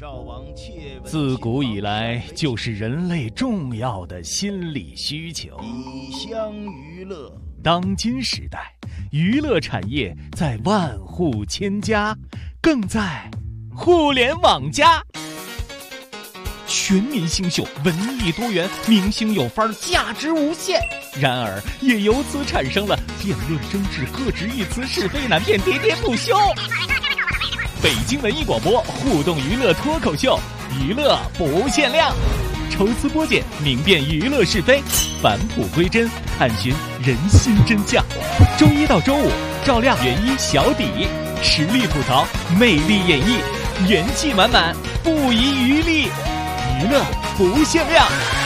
自古以来就是人类重要的心理需求。 以乡娱乐。 当今时代，娱乐产业在万户千家，更在互联网加。全民新秀，文艺多元，明星有范儿，价值无限。然而，也由此产生了辩论争执、各执一词、是非难辨、喋喋不休。北京文艺广播互动娱乐脱口秀，娱乐不限量，抽丝剥茧，明辨娱乐是非，返璞归真，探寻人心真相。周一到周五，照亮原一小底，实力吐槽，魅力演绎，元气满满，不遗余力，娱乐不限量。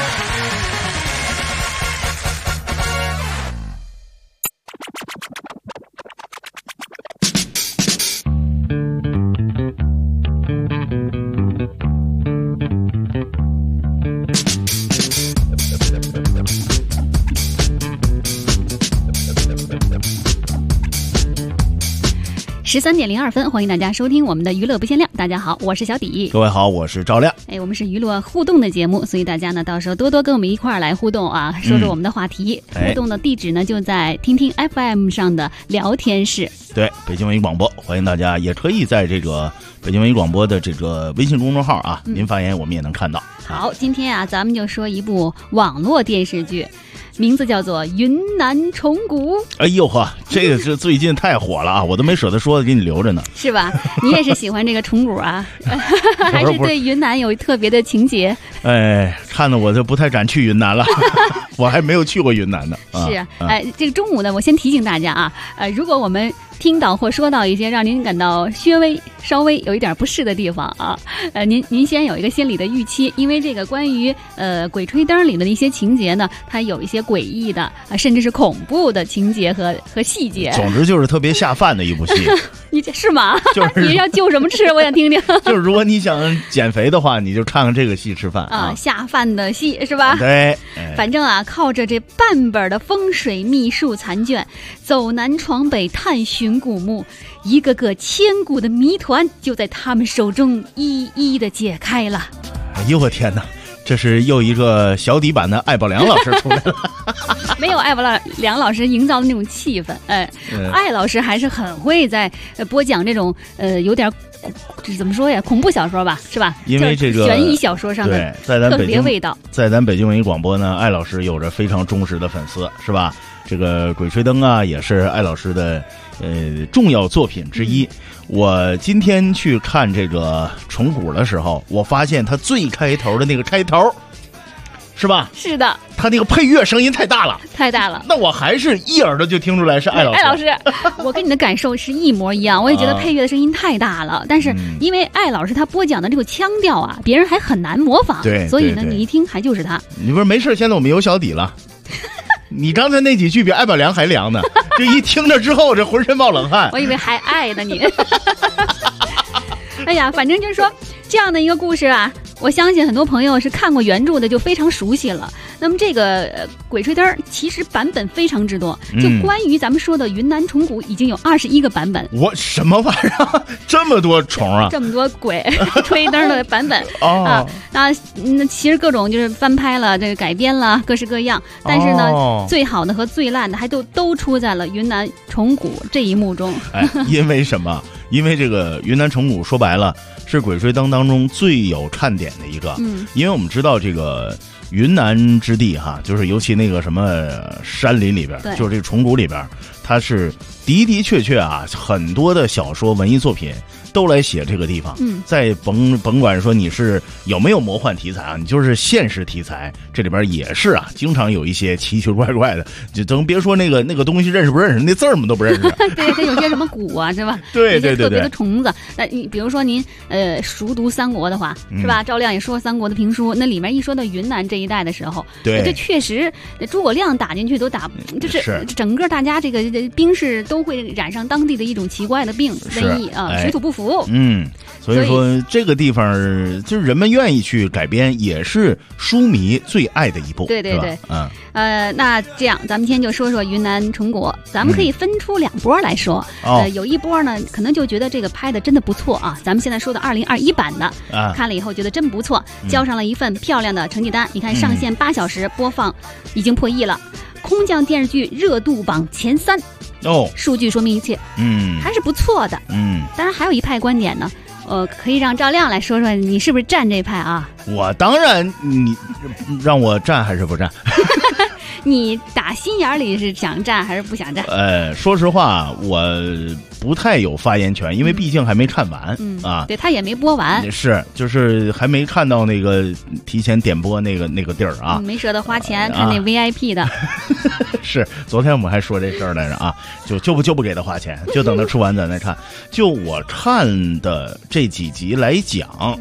13:02，欢迎大家收听我们的娱乐不限量。大家好，我是小底。 各位好，我是赵亮。 我们是娱乐互动的节目，所以大家呢到时候多多跟我们一块儿来互动啊，说说我们的话题。互动的地址呢就在听听 FM 上的聊天室。 对，北京文艺广播，欢迎大家，也可以在这个北京文艺广播的这个微信公众号啊，您发言我们也能看到。 好，今天啊咱们就说一部网络电视剧。名字叫做《云南虫谷》。 哎呦呵，这个是最近太火了啊！我都没舍得说，给你留着呢。 是吧？你也是喜欢这个虫谷啊？还是对云南有特别的情节？ 哎，看得我就不太敢去云南了。我还没有去过云南呢。 是啊，这个中午呢，我先提醒大家啊，如果我们听到或说到一些让您感到稍微有一点不适的地方啊，您先有一个心理的预期，因为这个关于鬼吹灯里的一些情节呢，它有一些诡异的甚至是恐怖的情节和细节。 总之就是特别下饭的一部戏。 你这是吗？ 就是你要就什么吃？我想听听。 就是如果你想减肥的话，你就看看这个戏吃饭啊， 下饭的戏是吧？ 对， 反正啊，靠着这半本的风水秘术残卷，走南闯北探寻古墓，一个个千古的谜团就在他们手中一一的解开了。 哎呦我天哪！这是又一个小底版的艾宝良老师出来了。 没有艾宝良老师营造的那种气氛，艾老师还是很会在播讲这种有点怎么说呀，恐怖小说吧，是吧？ 因为这个悬疑小说上的特别味道。 在咱北京文艺广播呢，艾老师有着非常忠实的粉丝，是吧？这个鬼吹灯啊，也是艾老师的重要作品之一。我今天去看这个虫谷的时候，我发现他最开头的那个开头，是吧？ 是的， 他那个配乐声音太大了， 太大了。 那我还是一耳朵就听出来是艾老师。 艾老师，我跟你的感受是一模一样，我也觉得配乐的声音太大了。但是因为艾老师他播讲的这个腔调啊，别人还很难模仿， 对， 所以呢，你一听还就是他。 你不是没事，现在我们有小底了。你刚才那几句比艾宝良还凉呢，这一听着之后，这浑身冒冷汗。 我以为还爱呢你。哎呀，反正就是说这样的一个故事啊，我相信很多朋友是看过原著的，就非常熟悉了。那么这个鬼吹灯其实版本非常之多，就关于咱们说的云南虫谷已经有21个版本。 我什么玩意儿？这么多虫啊！ 这么多鬼吹灯的版本那其实各种就是翻拍了，这个改编了，各式各样。但是呢，最好的和最烂的还都出在了云南虫谷这一幕中。 因为什么？因为这个云南虫谷说白了是鬼吹灯当中最有看点的一个。因为我们知道这个云南之地哈，就是尤其那个什么山林里边，就是这个虫谷里边，它是的确啊，很多的小说文艺作品都来写这个地方。再甭管说你是有没有魔幻题材啊，你就是现实题材，这里边也是啊，经常有一些奇奇怪怪的，就等别说那个东西认识不认识，那字儿我们都不认识。 对，它有些什么蛊啊，是吧？ 对， 特别的虫子。那你比如说您熟读三国的话，是吧？赵亮也说三国的评书，那里面一说到云南这一带的时候， 对， 这确实诸葛亮打进去都打，就是整个大家这个兵士都会染上当地的一种奇怪的病瘟疫啊，水土不服。 福。 所以说这个地方就是人们愿意去改编，也是书迷最爱的一部。 对，那这样咱们今天就说说云南虫谷，咱们可以分出2波来说。有一波呢，可能就觉得这个拍的真的不错啊。咱们现在说的2021版的，看了以后觉得真不错，交上了一份漂亮的成绩单。你看上线8小时，播放已经破亿了，空降电视剧热度榜前3。数据说明一切，还是不错的。当然还有一派观点呢。可以让赵亮来说说，你是不是站这派啊？ 我当然，你让我站还是不站？ 你打心眼里是想站还是不想站？ 说实话，我不太有发言权，因为毕竟还没看完对，他也没播完， 就是还没看到那个提前点播那个地儿啊， 没舍得花钱看那 VIP 的。 是，昨天我们还说这事儿来着啊，就不给他花钱，就等他出完咱再看。就我看的这几集来讲，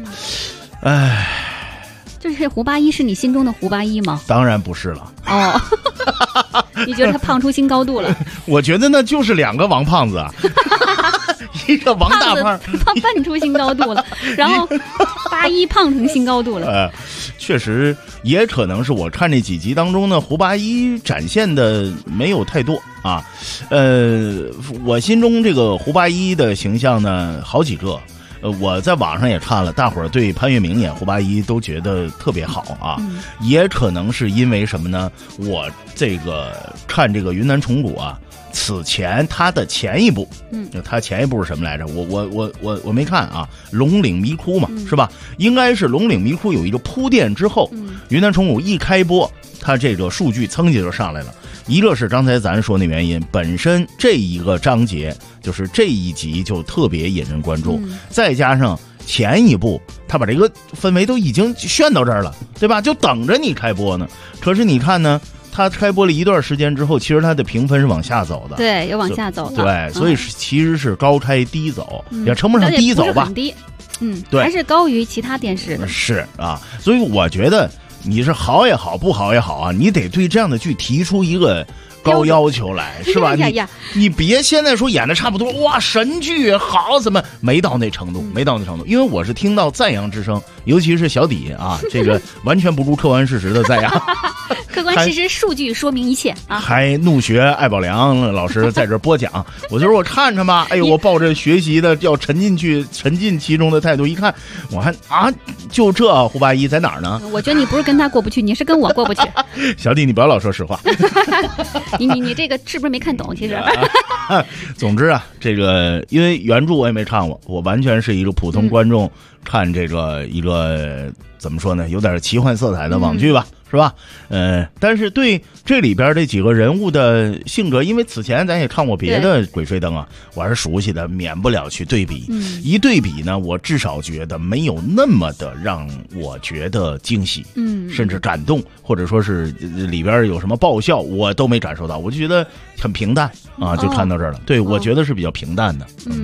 就是胡八一是你心中的胡八一吗？ 当然不是了。 你觉得他胖出新高度了？ 我觉得那就是2个王胖子啊，一个王大胖蹦出新高度了，然后八一胖成新高度了。 确实也可能是我看这几集当中呢，胡八一展现的没有太多啊。我心中这个胡八一的形象呢，好几个。我在网上也看了，大伙儿对潘粤明演胡八一都觉得特别好啊。也可能是因为什么呢？我这个看这个云南虫谷啊，此前他的前一部，他前一部是什么来着？我没看啊。龙岭迷窟嘛，是吧？应该是龙岭迷窟有一个铺垫之后，云南虫谷一开播，他这个数据噌就上来了。一个是刚才咱说那原因，本身这一个章节就是这一集就特别引人关注，再加上前一部他把这个氛围都已经炫到这儿了，对吧？就等着你开播呢。可是你看呢，他开播了一段时间之后，其实他的评分是往下走的， 对，有往下走的， 对，所以其实是高开低走，也称不上低走吧， 很低， 对， 还是高于其他电视的， 是啊，所以我觉得。你是好也好，不好也好啊，你得对这样的剧提出一个高要求来，是吧？你别现在说演的差不多，哇，神剧好，怎么没到那程度？没到那程度，因为我是听到赞扬之声，尤其是小底啊，这个完全不顾客观事实的赞扬。 客观事实数据说明一切啊！ 还怒学艾宝良老师在这播讲，我就说我看看吧，哎呦，我抱着学习的要沉浸其中的态度，一看，我还就这胡八一在哪儿呢？ 我觉得你不是跟他过不去，你是跟我过不去。 小弟，你不要老说实话。 你这个是不是没看懂？其实， 总之啊，这个因为原著我也没看过，我完全是一个普通观众看这个一个怎么说呢，有点奇幻色彩的网剧吧。是吧？但是对这里边这几个人物的性格，因为此前咱也看过别的《鬼吹灯》啊，我还是熟悉的，免不了去对比。一对比呢，我至少觉得没有那么的让我觉得惊喜，甚至感动，或者说是里边有什么爆笑，我都没感受到，我就觉得很平淡啊，就看到这儿了。对，我觉得是比较平淡的。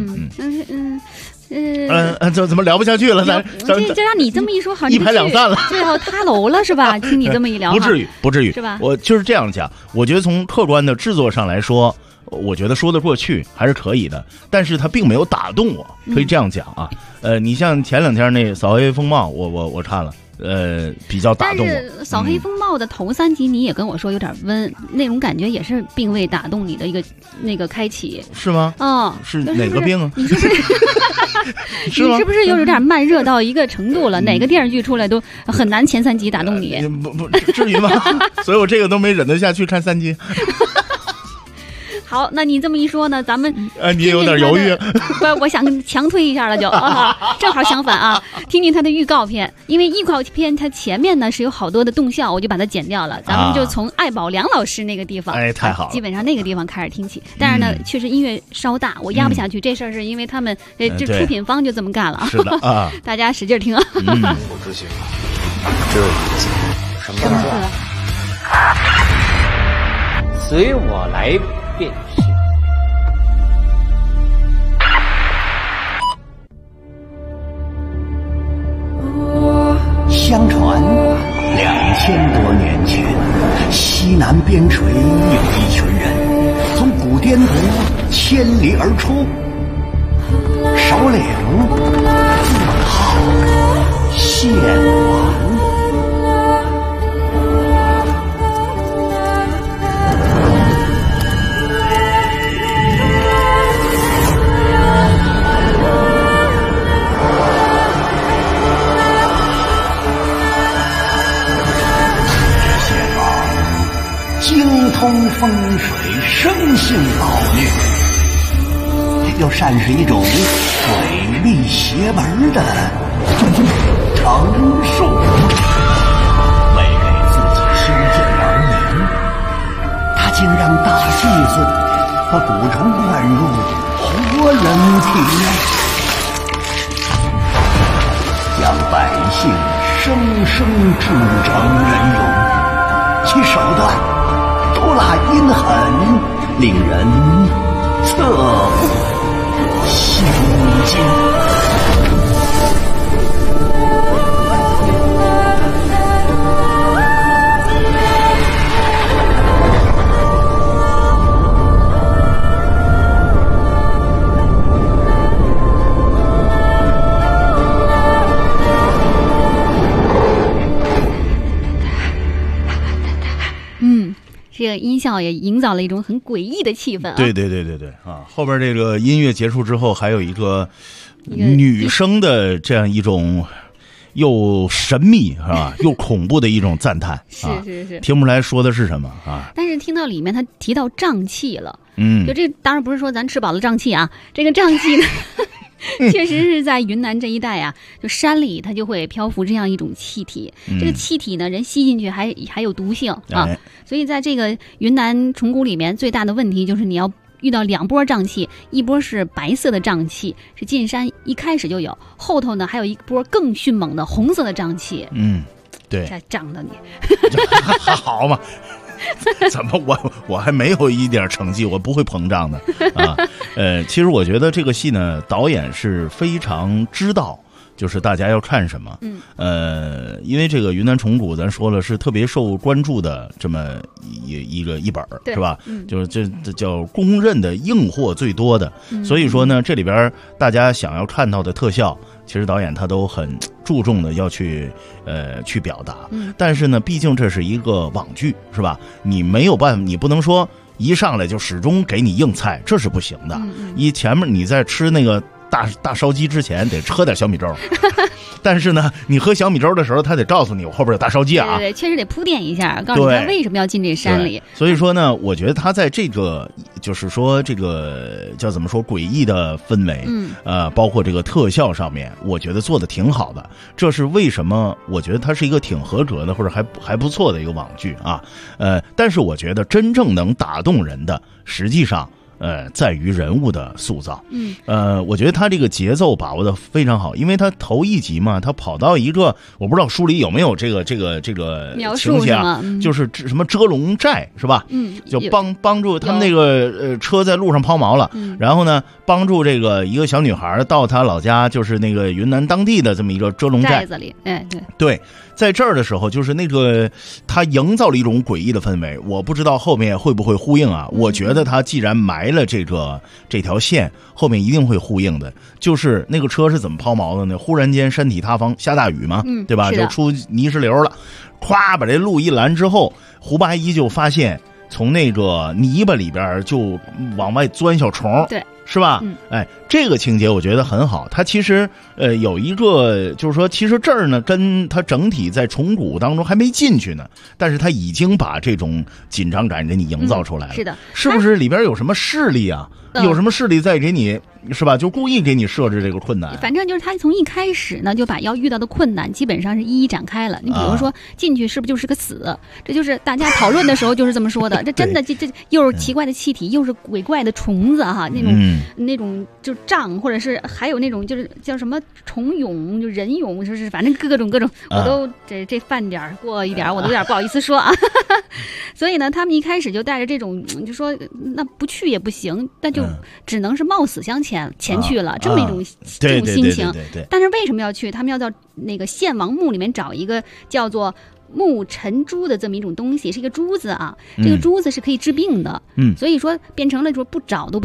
这怎么聊不下去了？ 这让你这么一说，好像一拍两散了， 最后塌楼了是吧？听你这么一聊， 不至于是吧？ 我就是这样讲，我觉得从客观的制作上来说，我觉得说得过去，还是可以的。但是它并没有打动我，可以这样讲啊。你像前2天那《扫黑风暴》，我看了。比较打动我。 但是《扫黑风暴》的头3集你也跟我说有点温，那种感觉也是并未打动你的一个那个开启， 是吗？ 是哪个病啊？ 你是不是？你是不是有点慢热到一个程度了？哪个电视剧出来都很难前3集打动你？ 不至于吗？所以我这个都没忍得下去看3集。 好，那你这么一说呢，咱们你也有点犹豫。 不，我想强推一下了就，正好相反啊，听听他的预告片，因为预告片它前面呢是有好多的动效，我就把它剪掉了。咱们就从艾宝良老师那个地方， 太好了， 基本上那个地方开始听起。但是呢，确实音乐稍大，我压不下去。这事儿是因为他们这出品方就这么干了。 是的啊， 大家使劲听啊。 不知情，只有一个字，什么字？随我来便是。 相传2000多年前，西南边陲有一群人从古滇族千里而出，狩猎号献王。献王精通风水，生性暴虐，又善是一种鬼力邪门的成术。为给自己修建王陵，他竟让大祭司把蛊虫灌入活人体内，将百姓生生制成人俑，其手段毒辣阴狠，令人侧目心惊。 这个音效也营造了一种很诡异的气氛啊！ 对啊！后边这个音乐结束之后，还有一个女生的这样一种又神秘是吧，又恐怖的一种赞叹。 是， 听不出来说的是什么啊？ 但是听到里面他提到瘴气了，就这当然不是说咱吃饱了胀气啊，这个瘴气呢。确实是在云南这一带啊，就山里它就会漂浮这样一种气体，这个气体呢，人吸进去还有毒性啊，所以在这个云南虫谷里面，最大的问题就是你要遇到2波瘴气，一波是白色的瘴气，是进山一开始就有，后头呢还有一波更迅猛的红色的瘴气。 对， 这胀的你还好嘛。怎么我还没有一点成绩，我不会膨胀的啊。其实我觉得这个戏呢，导演是非常知道就是大家要看什么。因为这个云南虫谷咱说了是特别受关注的这么一本是吧？就是这叫公认的硬货最多的，所以说呢，这里边大家想要看到的特效，其实导演他都很注重的要去表达。但是呢，毕竟这是一个网剧是吧？你没有办法，你不能说一上来就始终给你硬菜，这是不行的。前面你在吃那个大烧鸡之前得喝点小米粥，但是呢，你喝小米粥的时候，他得告诉你我后边有大烧鸡啊。 对，确实得铺垫一下，告诉你他为什么要进这山里。 所以说呢，我觉得他在这个就是说这个叫怎么说诡异的氛围，包括这个特效上面，我觉得做的挺好的。这是为什么？我觉得它是一个挺合格的或者还不错的一个网剧啊。但是我觉得真正能打动人的，实际上。在于人物的塑造。我觉得他这个节奏把握的非常好，因为他头一集嘛，他跑到一个我不知道书里有没有这个情节啊，就是什么遮龙寨是吧？就帮助他们那个车在路上抛锚了，然后呢帮助这个一个小女孩到她老家，就是那个云南当地的这么一个遮龙寨子里。 对，在这儿的时候，就是那个他营造了一种诡异的氛围，我不知道后面会不会呼应啊？我觉得他既然埋了这条线，后面一定会呼应的。就是那个车是怎么抛锚的呢？忽然间山体塌方，下大雨嘛，对吧？就出泥石流了，咵把这路一拦之后，胡八一就发现从那个泥巴里边就往外钻小虫， 对， 是吧？这个情节我觉得很好。它其实有一个就是说，其实这儿呢跟它整体在虫谷当中还没进去呢，但是它已经把这种紧张感给你营造出来了。 是的， 是不是里边有什么势力啊？有什么势力在给你是吧？就故意给你设置这个困难。 反正就是他从一开始呢，就把要遇到的困难基本上是一一展开了。你比如说进去是不是就是个死？这就是大家讨论的时候就是这么说的。这真的这又是奇怪的气体，又是鬼怪的虫子哈，那种就瘴，或者是还有那种就是叫什么虫蛹，就人蛹，就是反正各种，我都这饭点过一点，我都有点不好意思说啊。所以呢，他们一开始就带着这种，就说那不去也不行，那就只能是冒死向前去了，这么一种这种心情。但是为什么要去？他们要到那个献王墓里面找一个叫做木尘珠的这么一种东西，是一个珠子啊。这个珠子是可以治病的，所以说变成了说不找都不行。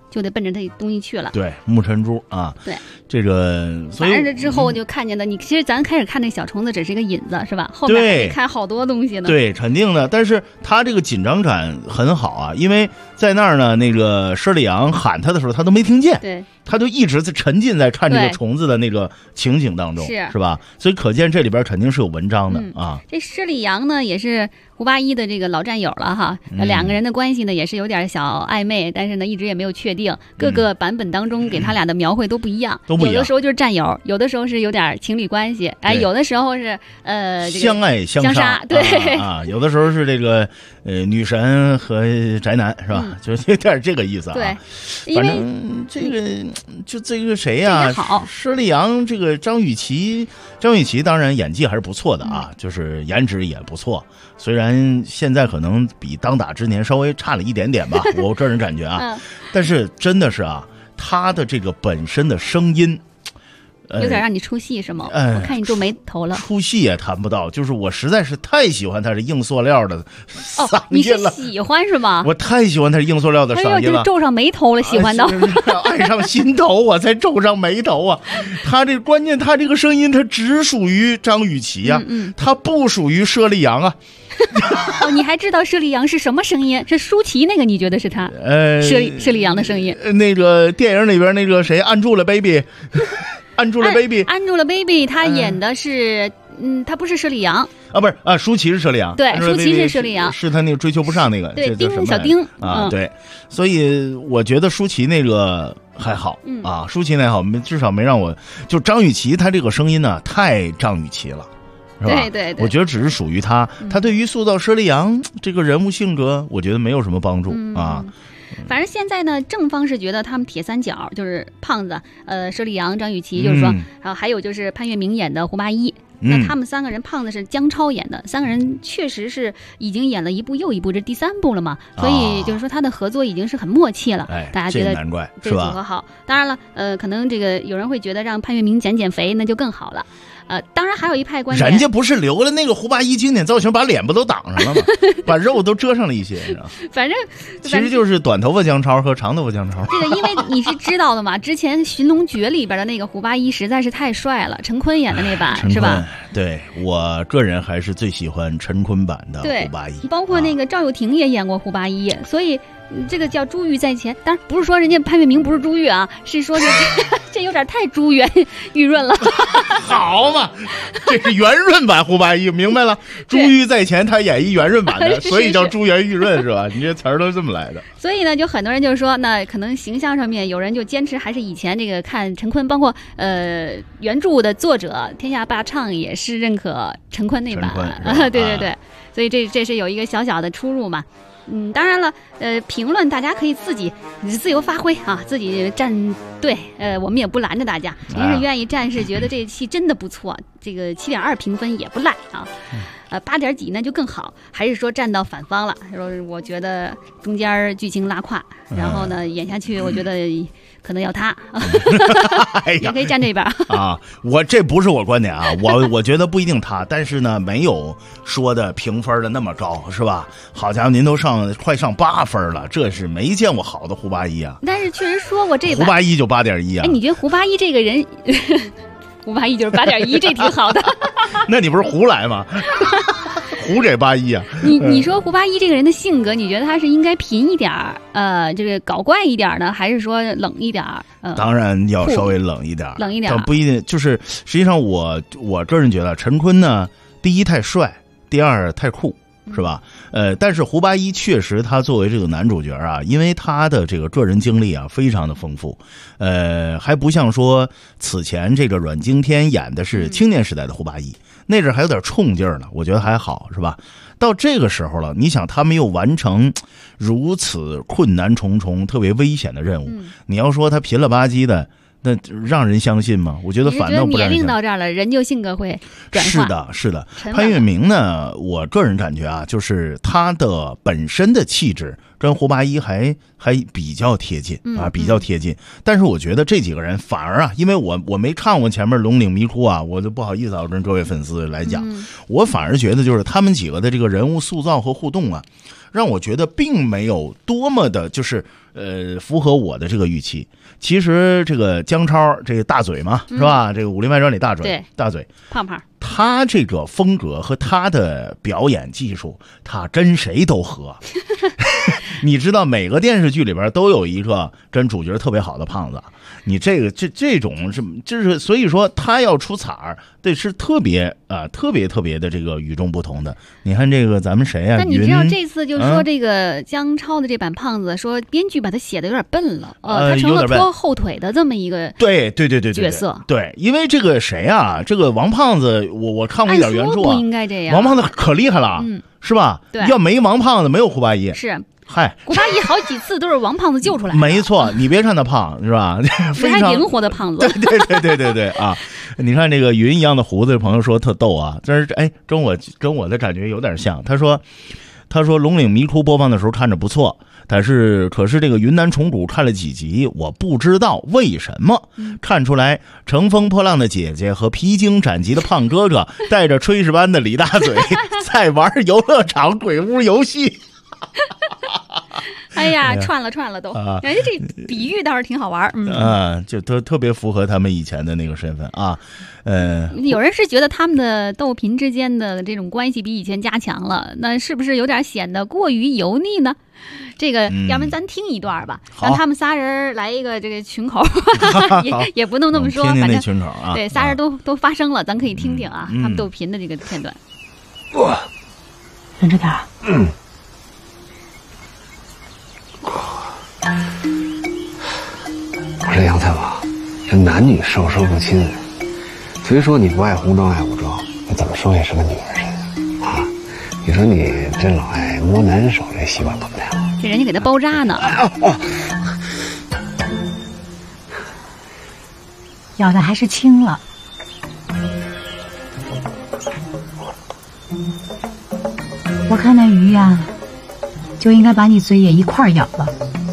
就得奔着这东西去了。 对，木尘珠啊， 对， 这个所以反正之后就看见的，你其实咱开始看那小虫子只是一个引子，是吧？后面还得看好多东西呢。 对，肯定的。但是他这个紧张感很好啊，因为在那儿呢，那个佘丽阳喊他的时候，他都没听见。 对。 他就一直在沉浸在看这个虫子的那个情景当中，是吧？所以可见这里边肯定是有文章的啊。 这佘丽阳呢，也是胡八一的这个老战友了哈，两个人的关系呢也是有点小暧昧，但是呢一直也没有确定。各个版本当中给他俩的描绘都不一样，有的时候就是战友，有的时候是有点情侣关系，哎，有的时候是相爱相杀，对啊，有的时候是这个女神和宅男是吧？就是有点这个意思啊。 对， 反正这个。就这个谁呀？佘丽阳，这个张雨绮当然演技还是不错的啊，就是颜值也不错。虽然现在可能比当打之年稍微差了一点点吧，我个人感觉啊，但是真的是啊，他的这个本身的声音。 有点让你出戏是吗？我看你皱眉头了。 出戏也谈不到，就是我实在是太喜欢他是硬塑料的嗓音了。 你是喜欢是吗？ 我太喜欢他是硬塑料的嗓音了， 皱上眉头了，喜欢到爱上心头，我才皱上眉头啊！他这关键，他这个声音，他只属于张雨绮呀，他不属于佘丽阳啊。 哦，你还知道佘丽阳是什么声音？是舒淇那个？你觉得是他？佘丽阳的声音。 那个电影里边那个谁按住了 baby。按住了 baby， 他演的是，他不是佘丽阳啊，不是啊，舒淇是佘丽阳， 对，舒淇是佘丽阳， 是他那个追求不上那个， 对，小丁啊，对，所以我觉得舒淇那个还好啊，舒淇那还好，至少没让我就张雨绮她这个声音呢太张雨绮了。是吧？ 对， 我觉得只是属于他对于塑造佘丽阳这个人物性格，我觉得没有什么帮助啊。 反正现在呢，正方是觉得他们铁三角就是胖子，佘丽阳、张雨绮，就是说，然后还有就是潘粤明演的胡八一。那他们三个人，胖子是姜超演的，三个人确实是已经演了一部又一部，这第3部了嘛，所以就是说他的合作已经是很默契了。大家觉得难怪这个组合好。当然了，可能这个有人会觉得让潘粤明减肥那就更好了。当然还有一派观点， 人家不是留了那个胡八一经典造型，把脸不都挡上了吗？把肉都遮上了一些，你知道吗？ 反正其实就是短头发姜超和长头发姜超。 这个因为你是知道的嘛，之前《寻龙诀》里边的那个胡八一实在是太帅了，陈坤演的那版是吧？ 对，我个人还是最喜欢陈坤版的胡八一， 包括那个赵又廷也演过胡八一，所以。这个叫珠玉在前，当然不是说人家潘粤明不是珠玉啊，是说这有点太珠圆玉润了。 好嘛，这是圆润版胡八一，明白了？珠玉在前，他演一圆润版的，所以叫珠圆玉润是吧？你这词儿都这么来的。 所以呢，就很多人就说，那可能形象上面有人就坚持还是以前这个看陈坤，包括原著的作者天下霸唱也是认可陈坤那版对，所以这是有一个小小的出入嘛。当然了，评论大家可以自己自由发挥啊，自己站队，我们也不拦着大家。您是愿意站是觉得这戏真的不错，这个7.2评分也不赖啊，8点几那就更好。还是说站到反方了，说我觉得中间剧情拉胯，然后呢演下去，我觉得可能要他，也可以站这边啊。我这不是我观点啊，我觉得不一定他，但是呢，没有说的评分的那么高，是吧？好家伙，您都快上8分了，这是没见过好的胡八一啊。 但是确实说过这胡八一就8.1啊。 哎，你觉得胡八一这个人，胡八一就是8.1，这挺好的。 那你不是胡来吗？胡给81啊！ 你说胡八一这个人的性格，你觉得他是应该贫一点这个搞怪一点呢，还是说冷一点当然要稍微冷一点，但不一定。就是实际上我个人觉得陈坤呢，第一太帅，第二太酷。是吧？但是胡八一确实他作为这个男主角啊，因为他的这个个人经历啊非常的丰富，还不像说此前这个阮经天演的是青年时代的胡八一，那阵还有点冲劲儿呢，我觉得还好，是吧？到这个时候了，你想他们又完成如此困难重重、特别危险的任务，你要说他贫了吧唧的。那让人相信吗？我觉得反倒不让人相信。 年龄到这儿了，人就性格会转化。 是的。潘粤明呢，我个人感觉啊，就是他的本身的气质跟胡八一还比较贴近啊，比较贴近。但是我觉得这几个人反而啊，因为我没看过前面《龙岭迷窟》啊，我就不好意思啊，我跟各位粉丝来讲，我反而觉得就是他们几个的这个人物塑造和互动啊， 让我觉得并没有多么的就是符合我的这个预期。其实这个姜超这个大嘴嘛，是吧？这个《武林外传》里大嘴胖胖， 他这个风格和他的表演技术，他跟谁都合。你知道每个电视剧里边都有一个跟主角特别好的胖子，你这种是就是所以说他要出彩儿，这是特别特别的这个与众不同的。你看这个咱们谁啊？ 那你知道这次就说这个姜超的这版胖子，说编剧把他写的有点笨了，他成了拖后腿的这么一个对角色。 对，因为这个谁啊，这个王胖子，我看过一点原著不应该这样。 王胖子可厉害了，是吧？ 对， 要没王胖子，没有胡八一。 是。 嗨， 胡八一好几次都是王胖子救出来的。 没错，你别看他胖，是吧？非常灵活的胖子。 对啊！你看这个云一样的胡子的朋友说特逗啊，这是跟我的感觉有点像。他说龙岭迷窟播放的时候看着不错，可是这个云南虫谷看了几集，我不知道为什么看出来乘风破浪的姐姐和披荆斩棘的胖哥哥带着炊事班的李大嘴在玩游乐场鬼屋游戏。 哎呀，串了都，人家这比喻倒是挺好玩， 就特别符合他们以前的那个身份啊。 有人是觉得他们的豆嫔之间的这种关系比以前加强了，那是不是有点显得过于油腻呢？这个，要不然咱听一段吧，让他们仨人来一个这个群口，也不能那么说， 听反正群口啊， 对，仨人都发生了，咱可以听听啊，他们豆嫔的这个片段。 忍着点。 我说杨太王，这男女授受不亲，虽说你不爱红妆爱武装，那怎么说也是个女人啊！你说你真老爱摸男人手，这习惯可不太好。 这人家给他包扎呢。 咬的还是轻了。我看那鱼呀，就应该把你嘴也一块咬了。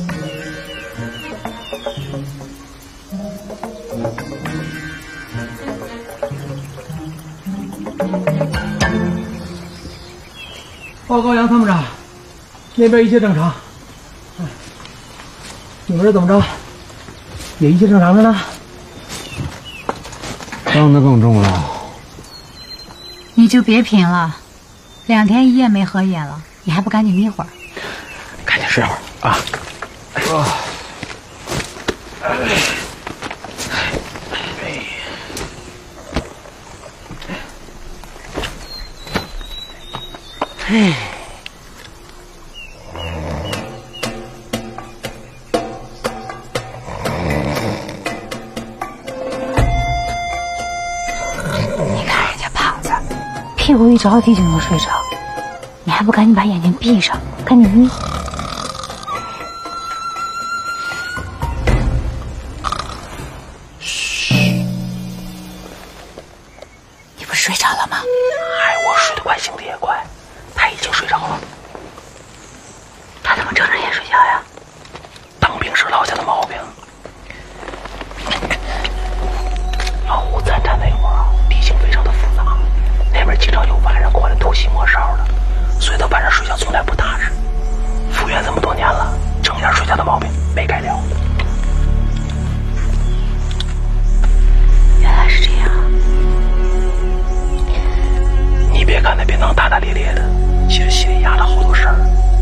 报告杨参谋长，那边一切正常。你们这怎么着？也一切正常着呢？ 伤得更重了。 你就别品了，2天1夜没合眼了，你还不赶紧眯会儿？ 赶紧睡会儿啊！ 你看人家胖子，屁股一着地就能睡着，你还不赶紧把眼睛闭上，赶紧眯。你不睡着了吗？ 我睡得快，醒得也快，他已经睡着了。 他怎么睁着眼睡觉呀？ 当兵是落下的毛病。老虎参战那会儿地形非常的复杂，那边经常有晚上过来偷袭摸哨的，所以他晚上睡觉从来不踏实。复员这么多年了，睁眼睡觉的毛病没改了。 原来是这样。 你别看那便当大大咧咧的，其实心里压了好多事儿。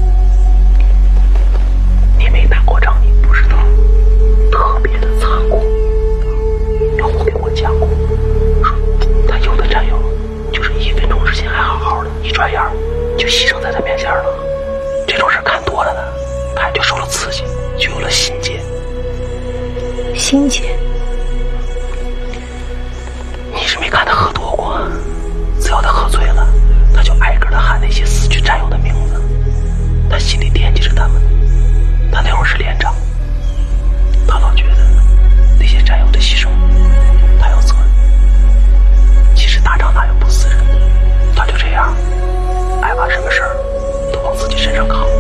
你没打过仗，你不知道，特别的残酷。老虎给我讲过，说他有的战友就是1分钟之前还好好的，一转眼就牺牲在他面前了。这种事看多了呢，他就受了刺激，就有了心结。 心结？ 你是没看他喝多过？只要他喝醉了，他就挨个的喊那些死去战友的名字，他心里惦记着他们。他那会儿是连长，他老觉得那些战友的牺牲他有责任。其实打仗哪有不死人的，他就这样爱把什么事儿都往自己身上扛。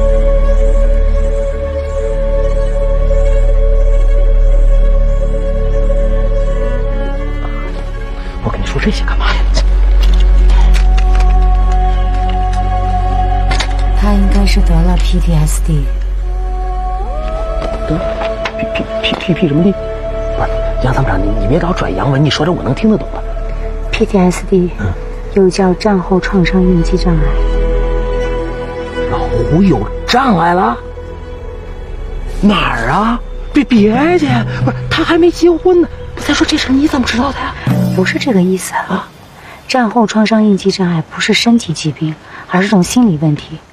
我跟你说这些干嘛呀？ 他他应该是得了 PTSD。 得 P 什么 D？ 不是杨参谋长，你别搞转洋文，你说点我能听得懂的。 PTSD，又叫战后创伤应激障碍。 老胡有障碍了？哪儿啊？别去！不是，他还没结婚呢。再说这事你怎么知道的呀？ 不是这个意思啊。战后创伤应激障碍不是身体疾病，而是种心理问题。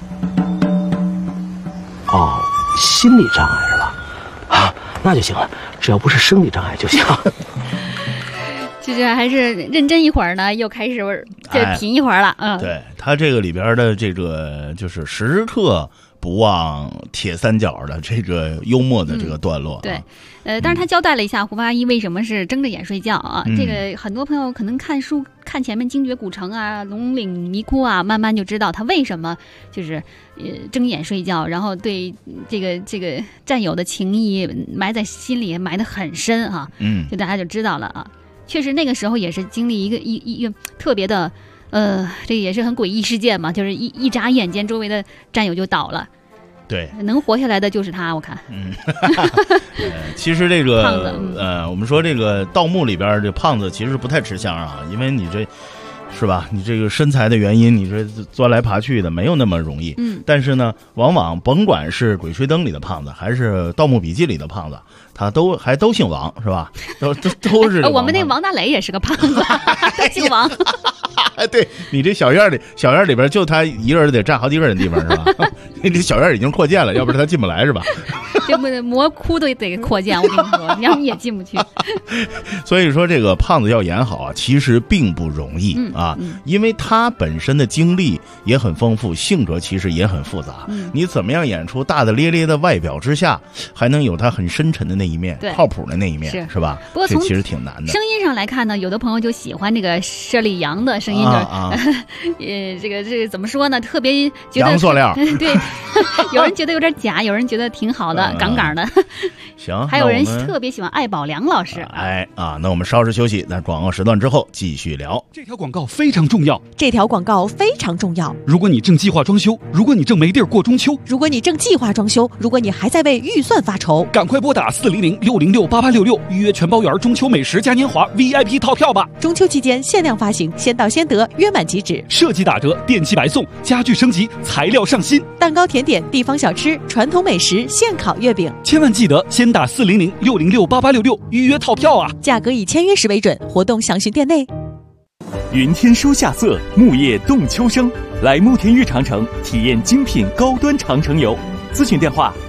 哦，心理障碍是吧？啊，那就行了，只要不是生理障碍就行。 就是还是认真一会儿呢，又开始就品一会儿了。 对，他这个里边的这个就是时刻不忘铁三角的这个幽默的这个段落。 对，但是他交代了一下胡八一为什么是睁着眼睡觉啊。这个很多朋友可能看书看前面精绝古城啊、龙岭迷窟啊，慢慢就知道他为什么就是睁眼睡觉，然后对这个战友的情谊埋在心里，埋得很深啊。就大家就知道了啊。确实那个时候也是经历一个特别的，这也是很诡异事件嘛，就是一眨眼间周围的战友就倒了。 对， 能活下来的就是他，我看。 其实这个胖子， 我们说这个盗墓里边这胖子其实不太吃香啊，因为你这是吧？你这个身材的原因，你这钻来爬去的没有那么容易。但是呢，往往甭管是《鬼吹灯》里的胖子，还是《盗墓笔记》里的胖子，他都姓王，是吧？都是。 我们那王大雷也是个胖子，都姓王。 对，你这小院里边就他一个人得占好几个人的地方，是吧？你这小院已经扩建了，要不然他进不来，是吧？ 这不魔窟都得扩建，我跟你说，要不你也进不去。 所以说，这个胖子要演好啊，其实并不容易啊，因为他本身的经历也很丰富，性格其实也很复杂。你怎么样演出大大咧咧的外表之下，还能有他很深沉的那一面，靠谱的那一面，是吧？ 不过这其实挺难的。 声音上来看呢，有的朋友就喜欢这个舍利扬的声音，这个怎么说呢？特别觉得洋塑料， 对，有人觉得有点假，有人觉得挺好的，杠杠的。 行， 还有人特别喜欢艾宝良老师。 那我们稍事休息，在广告时段之后继续聊。 这条广告非常重要， 这条广告非常重要。 如果你正计划装修，如果你正没地儿过中秋， 如果你正计划装修，如果你还在为预算发愁， 赶快拨打400-606-8866预约全包圆中秋美食嘉年华 VIP 套票吧！ 中秋期间限量发行，先到先得，约满即止。 设计打折，电器白送，家具升级，材料上新， 蛋糕、甜点、地方小吃、传统美食、现烤月饼， 千万记得先打400-606-8866预约套票啊！ 价格以签约时为准，活动详询店内。 云天收夏色，木叶动秋生，来慕田峪长城体验精品高端长城游，咨询电话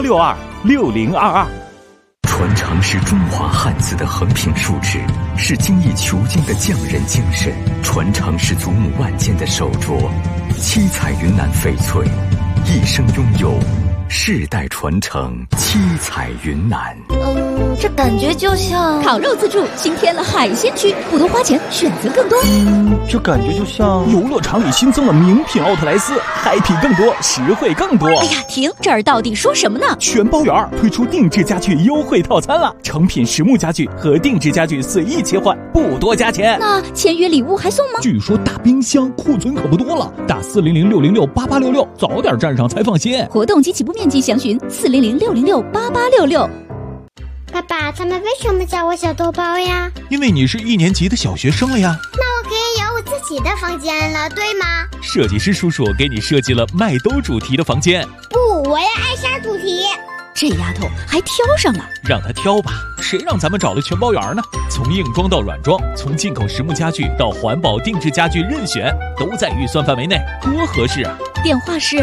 61626022。 传承是中华汉字的横平竖直，是精益求精的匠人精神；传承是祖母万件的手镯，七彩云南翡翠，一生拥有，世代传承，七彩云南。 这感觉就像烤肉自助新添了海鲜区，不多花钱，选择更多。 这感觉就像游乐场里新增了名品奥特莱斯，happy更多，实惠更多。 哎呀，停！这儿到底说什么呢？ 全包圆推出定制家具优惠套餐了，成品实木家具和定制家具随意切换，不多加钱。 那签约礼物还送吗？ 据说大冰箱库存可不多了，打400-606-8866，早点站上才放心。 活动及起步面积详询400-606-8866。 爸爸，他们为什么叫我小豆包呀？ 因为你是1年级的小学生了呀。 那我可以有我自己的房间了，对吗？ 设计师叔叔给你设计了麦兜主题的房间。 不，我要艾莎主题。 这丫头还挑上了， 让她挑吧，谁让咱们找了全包圆呢？从硬装到软装，从进口实木家具到环保定制家具，任选，都在预算范围内，多合适啊！ 电话是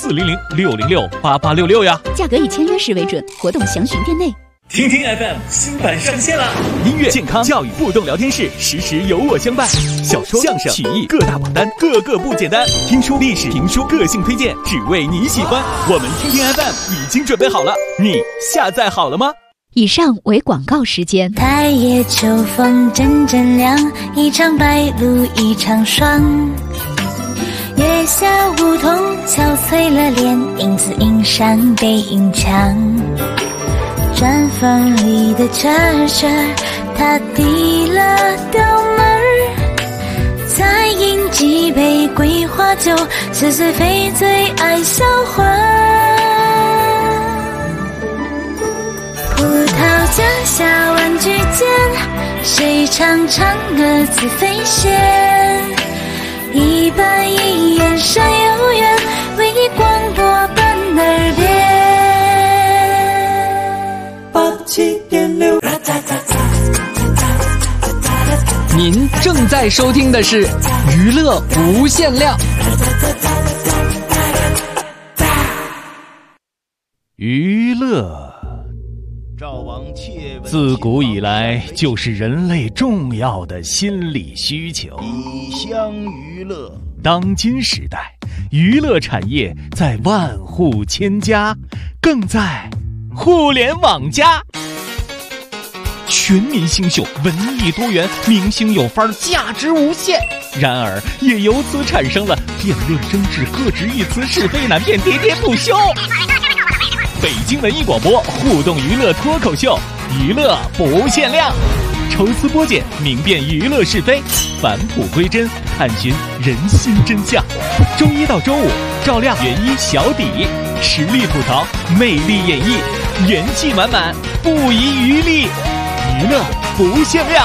400-606-8866呀。 价格以签约时为准，活动详询店内。 听听 FM 新版上线了，音乐、健康、教育互动聊天室，时时有我相伴。小说、相声、曲艺各大榜单，个个不简单。听书、历史、评书、个性推荐，只为你喜欢。我们听听 FM 已经准备好了，你下载好了吗？ 以上为广告时间。 太夜秋风阵阵凉，一场白露一场霜。月下梧桐憔悴了脸，影子映上背影墙。毡房里的车车，他递了豆门儿，再饮几杯桂花酒，似水非醉爱消化。葡萄架下玩具间，谁唱嫦娥自飞仙？一板一眼山有缘，为你广播伴耳边。87.6。 您正在收听的是娱乐无限量。 娱乐自古以来就是人类重要的心理需求。 以相娱乐， 当今时代，娱乐产业在万户千家，更在互联网加。全民新秀，文艺多元，明星有范儿，价值无限。然而，也由此产生了辩论争执、各执一词、是非难辨，喋喋不休。北京文艺广播互动娱乐脱口秀，娱乐不限量，抽丝剥茧，明辨娱乐是非，返璞归真，探寻人心真相。周一到周五，赵亮、袁一、小底，实力吐槽，魅力演绎，元气满满，不遗余力，娱乐不限量。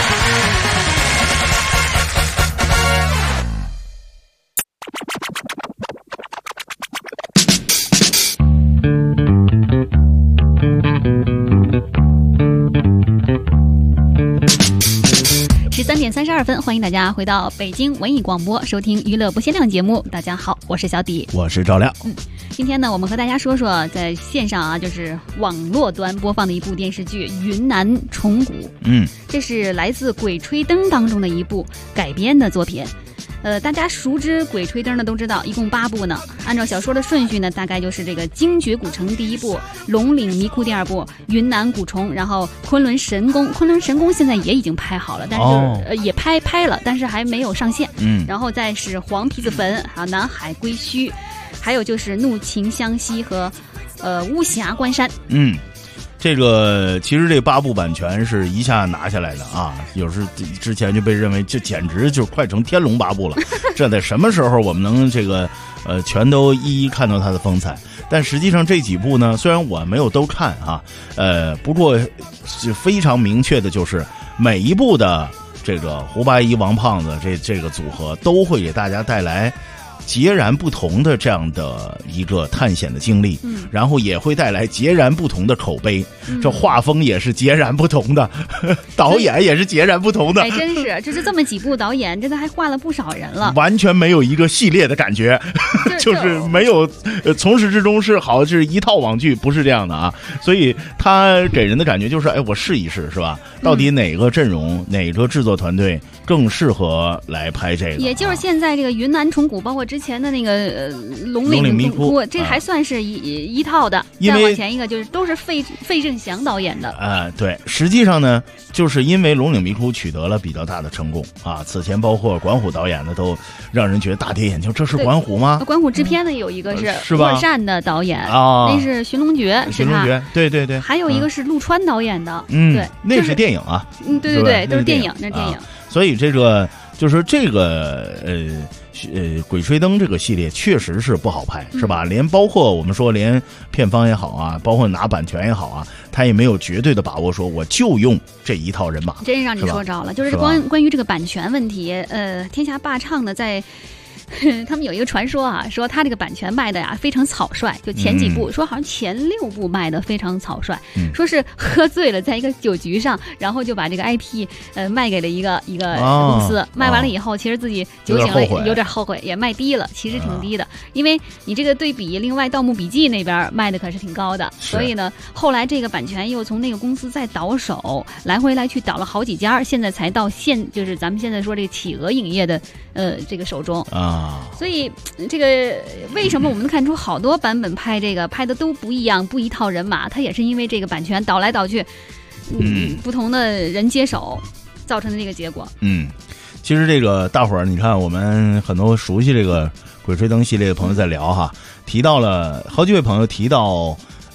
13:32，欢迎大家回到北京文艺广播，收听娱乐不限量节目。大家好，我是小底， 我是赵亮。 今天呢，我们和大家说说在线上啊，就是网络端播放的一部电视剧《云南虫谷》。这是来自《鬼吹灯》当中的一部改编的作品。大家熟知《鬼吹灯》的都知道，一共8部呢。按照小说的顺序呢，大概就是这个精绝古城第1部，龙岭迷窟第2部，云南古虫，然后昆仑神宫。昆仑神宫现在也已经拍好了，但是、也拍了，但是还没有上线。然后再是黄皮子坟，还有南海归墟，还有就是怒晴湘西和巫峡关山。 这个其实这8部版权是一下拿下来的啊，有时之前就被认为这简直就快成天龙8部了，这在什么时候我们能这个全都一一看到它的风采？但实际上这几部呢，虽然我没有都看啊，不过非常明确的就是每一部的这个胡八一、王胖子这个组合都会给大家带来截然不同的这样的一个探险的经历，然后也会带来截然不同的口碑，这画风也是截然不同的，导演也是截然不同的。 还真是，就是这么几部导演，真的还换了不少人了， 完全没有一个系列的感觉，就是没有从始至终是好是一套网剧，不是这样的啊。所以他给人的感觉就是，哎，我试一试是吧？到底哪个阵容、哪个制作团队更适合来拍这个？ 也就是现在这个云南虫谷，包括之前的那个龙岭迷窟，这还算是一套的。再往前一个就是都是费正祥导演的。 对，实际上呢，就是因为龙岭迷窟取得了比较大的成功啊。此前包括管虎导演的都让人觉得大跌眼镜，这是管虎吗？ 管虎制片的有一个是沃尔善的导演啊， 那是寻龙诀，是他。 对对对。 还有一个是陆川导演的，对， 那是电影啊。 对，都是电影，那是电影。 所以这个就是这个鬼吹灯这个系列确实是不好拍，是吧？包括我们说连片方也好啊，包括拿版权也好啊，他也没有绝对的把握说我就用这一套人马。 真让你说着了，就是关于这个版权问题，天下霸唱的在。他们有一个传说啊，说他这个版权卖的呀非常草率，就前几部说好像前6部卖的非常草率，说是喝醉了在一个酒局上，然后就把这个 IP 卖给了一个公司，卖完了以后其实自己酒醒了有点后悔，也卖低了，其实挺低的，因为你这个对比另外《盗墓笔记》那边卖的可是挺高的，所以呢后来这个版权又从那个公司再倒手，来回来去倒了好几家，现在才到就是咱们现在说这个企鹅影业的这个手中啊。所以这个为什么我们能看出好多版本拍这个拍的都不一样，不一套人马，它也是因为这个版权倒来倒去，不同的人接手造成的这个结果。 其实这个大伙儿，你看我们很多熟悉这个鬼吹灯系列的朋友在聊哈，提到了好几位朋友提到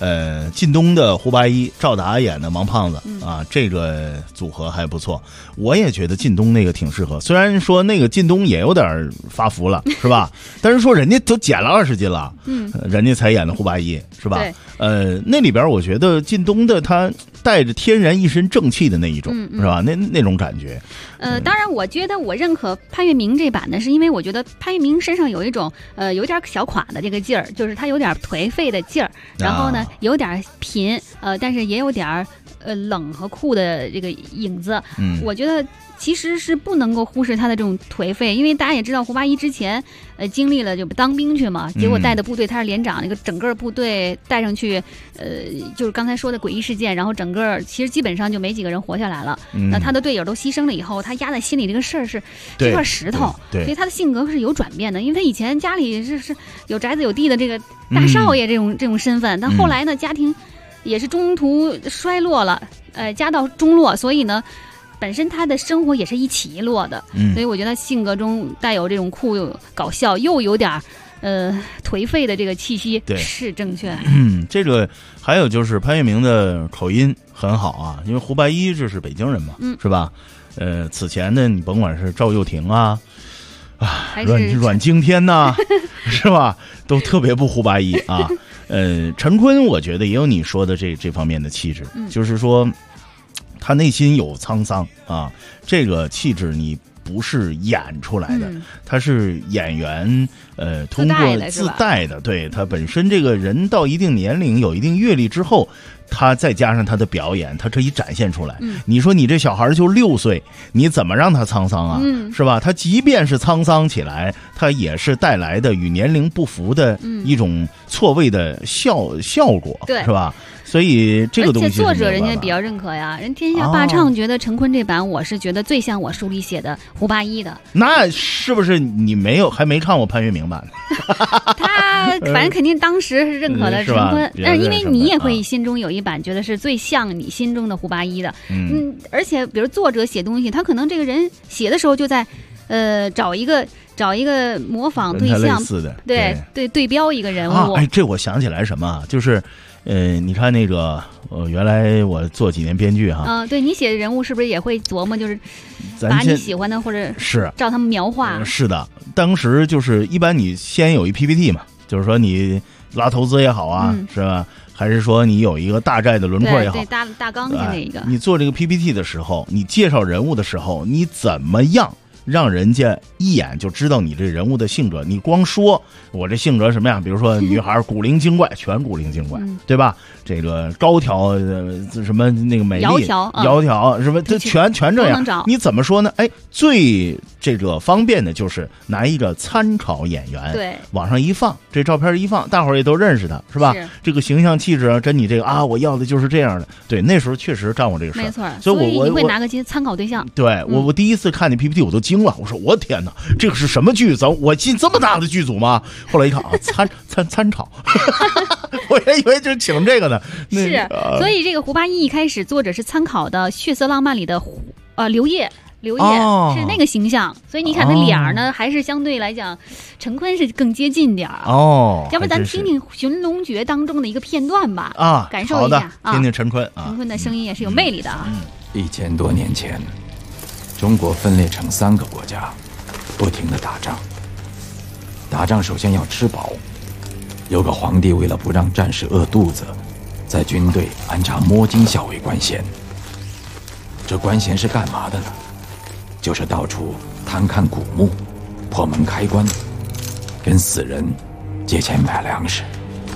靳东的胡八一，赵达演的王胖子啊，这个组合还不错。我也觉得靳东那个挺适合，虽然说那个靳东也有点发福了，是吧？但是说人家都减了20斤了，人家才演的胡八一，是吧？那里边我觉得靳东的他带着天然一身正气的那一种，是吧？那种感觉。 当然，我觉得我认可潘粤明这版的，是因为我觉得潘粤明身上有一种有点小垮的这个劲儿，就是他有点颓废的劲儿，然后呢有点贫，但是也有点冷和酷的这个影子。我觉得其实是不能够忽视他的这种颓废，因为大家也知道胡八一之前经历了就当兵去嘛，结果带的部队他是连长，那个整个部队带上去，就是刚才说的诡异事件，然后整个其实基本上就没几个人活下来了。那他的队友都牺牲了以后，他压在心里这个事儿是这块石头，所以他的性格是有转变的。因为他以前家里是有宅子有地的这个大少爷这种身份，但后来呢家庭也是中途衰落了，家道中落，所以呢本身他的生活也是一起一落的，所以我觉得性格中带有这种酷又搞笑又有点颓废的这个气息是正确。 这个还有就是潘粤明的口音很好啊，因为胡八一这是北京人嘛，是吧？此前的你甭管是赵又廷啊，阮经天呐，是吧？都特别不胡八一啊。陈坤我觉得也有你说的这方面的气质，就是说他内心有沧桑啊，这个气质你不是演出来的，他是演员通过自带的，对，他本身这个人到一定年龄有一定阅历之后，他再加上他的表演，他可以展现出来。你说你这小孩就6岁，你怎么让他沧桑啊？是吧？他即便是沧桑起来，他也是带来的与年龄不符的一种错位的效果，是吧？所以这个东西，而且作者人家比较认可呀，人天下霸唱觉得陈坤这版我是觉得最像我书里写的胡八一的。 那是不是你还没看过潘粤明版的？ 他反正肯定当时是认可的陈坤，但是因为你也会心中有一版觉得是最像你心中的胡八一的。而且比如作者写东西，他可能这个人写的时候就在找一个模仿对象，对标一个人物。 这我想起来什么，就是你看那个原来我做几年编剧哈， 对，你写的人物是不是也会琢磨，就是把你喜欢的或者是照他们描画？ 是的，当时就是一般你先有一 PPT 嘛，就是说你拉投资也好啊，是吧？还是说你有一个大概的轮廓也好， 对大纲性的一个。 你做这个 PPT 的时候，你介绍人物的时候，你怎么样让人家一眼就知道你这人物的性格？你光说我这性格什么样，比如说女孩古灵精怪，全古灵精怪，对吧？这个高挑什么那个美丽窈窕什么，这全这样。你怎么说呢？最这个方便的就是拿一个参考演员， 对， 往上一放，这照片一放，大伙儿也都认识他，是吧？这个形象气质啊，跟你这个啊，我要的就是这样的。对，那时候确实干过这个事儿， 没错。 所以你会拿个参考对象。 对，我第一次看那 PPT 我都惊了，我说我天哪，这个是什么剧？我进这么大的剧组吗？后来一看啊，参考，我也以为就请这个呢。 是，所以这个胡八一一开始作者是参考的《血色浪漫》里的刘烨是那个形象，所以你看他脸呢，还是相对来讲，陈坤是更接近点儿要不咱听听《寻龙诀》当中的一个片段吧，感受一下听听陈坤陈坤的声音也是有魅力的啊。 1000多年前，中国分裂成3个国家，不停地打仗。打仗首先要吃饱，有个皇帝为了不让战士饿肚子，在军队安插摸金校尉官衔。这官衔是干嘛的呢？就是到处探看古墓，破门开棺，跟死人借钱买粮食。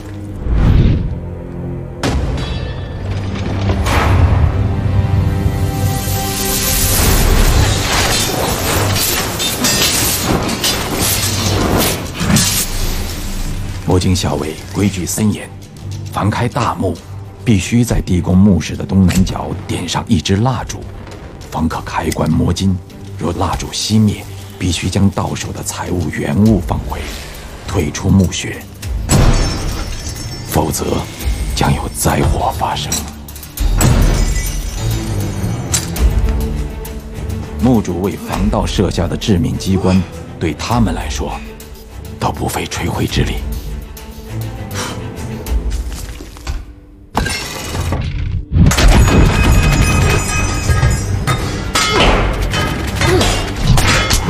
摸金校尉规矩森严，凡开大墓，必须在地宫墓室的东南角点上一支蜡烛，方可开棺摸金。若蜡烛熄灭，必须将到手的财物原物放回，退出墓穴，否则将有灾祸发生。墓主为防盗设下的致命机关，对他们来说，倒不费吹灰之力。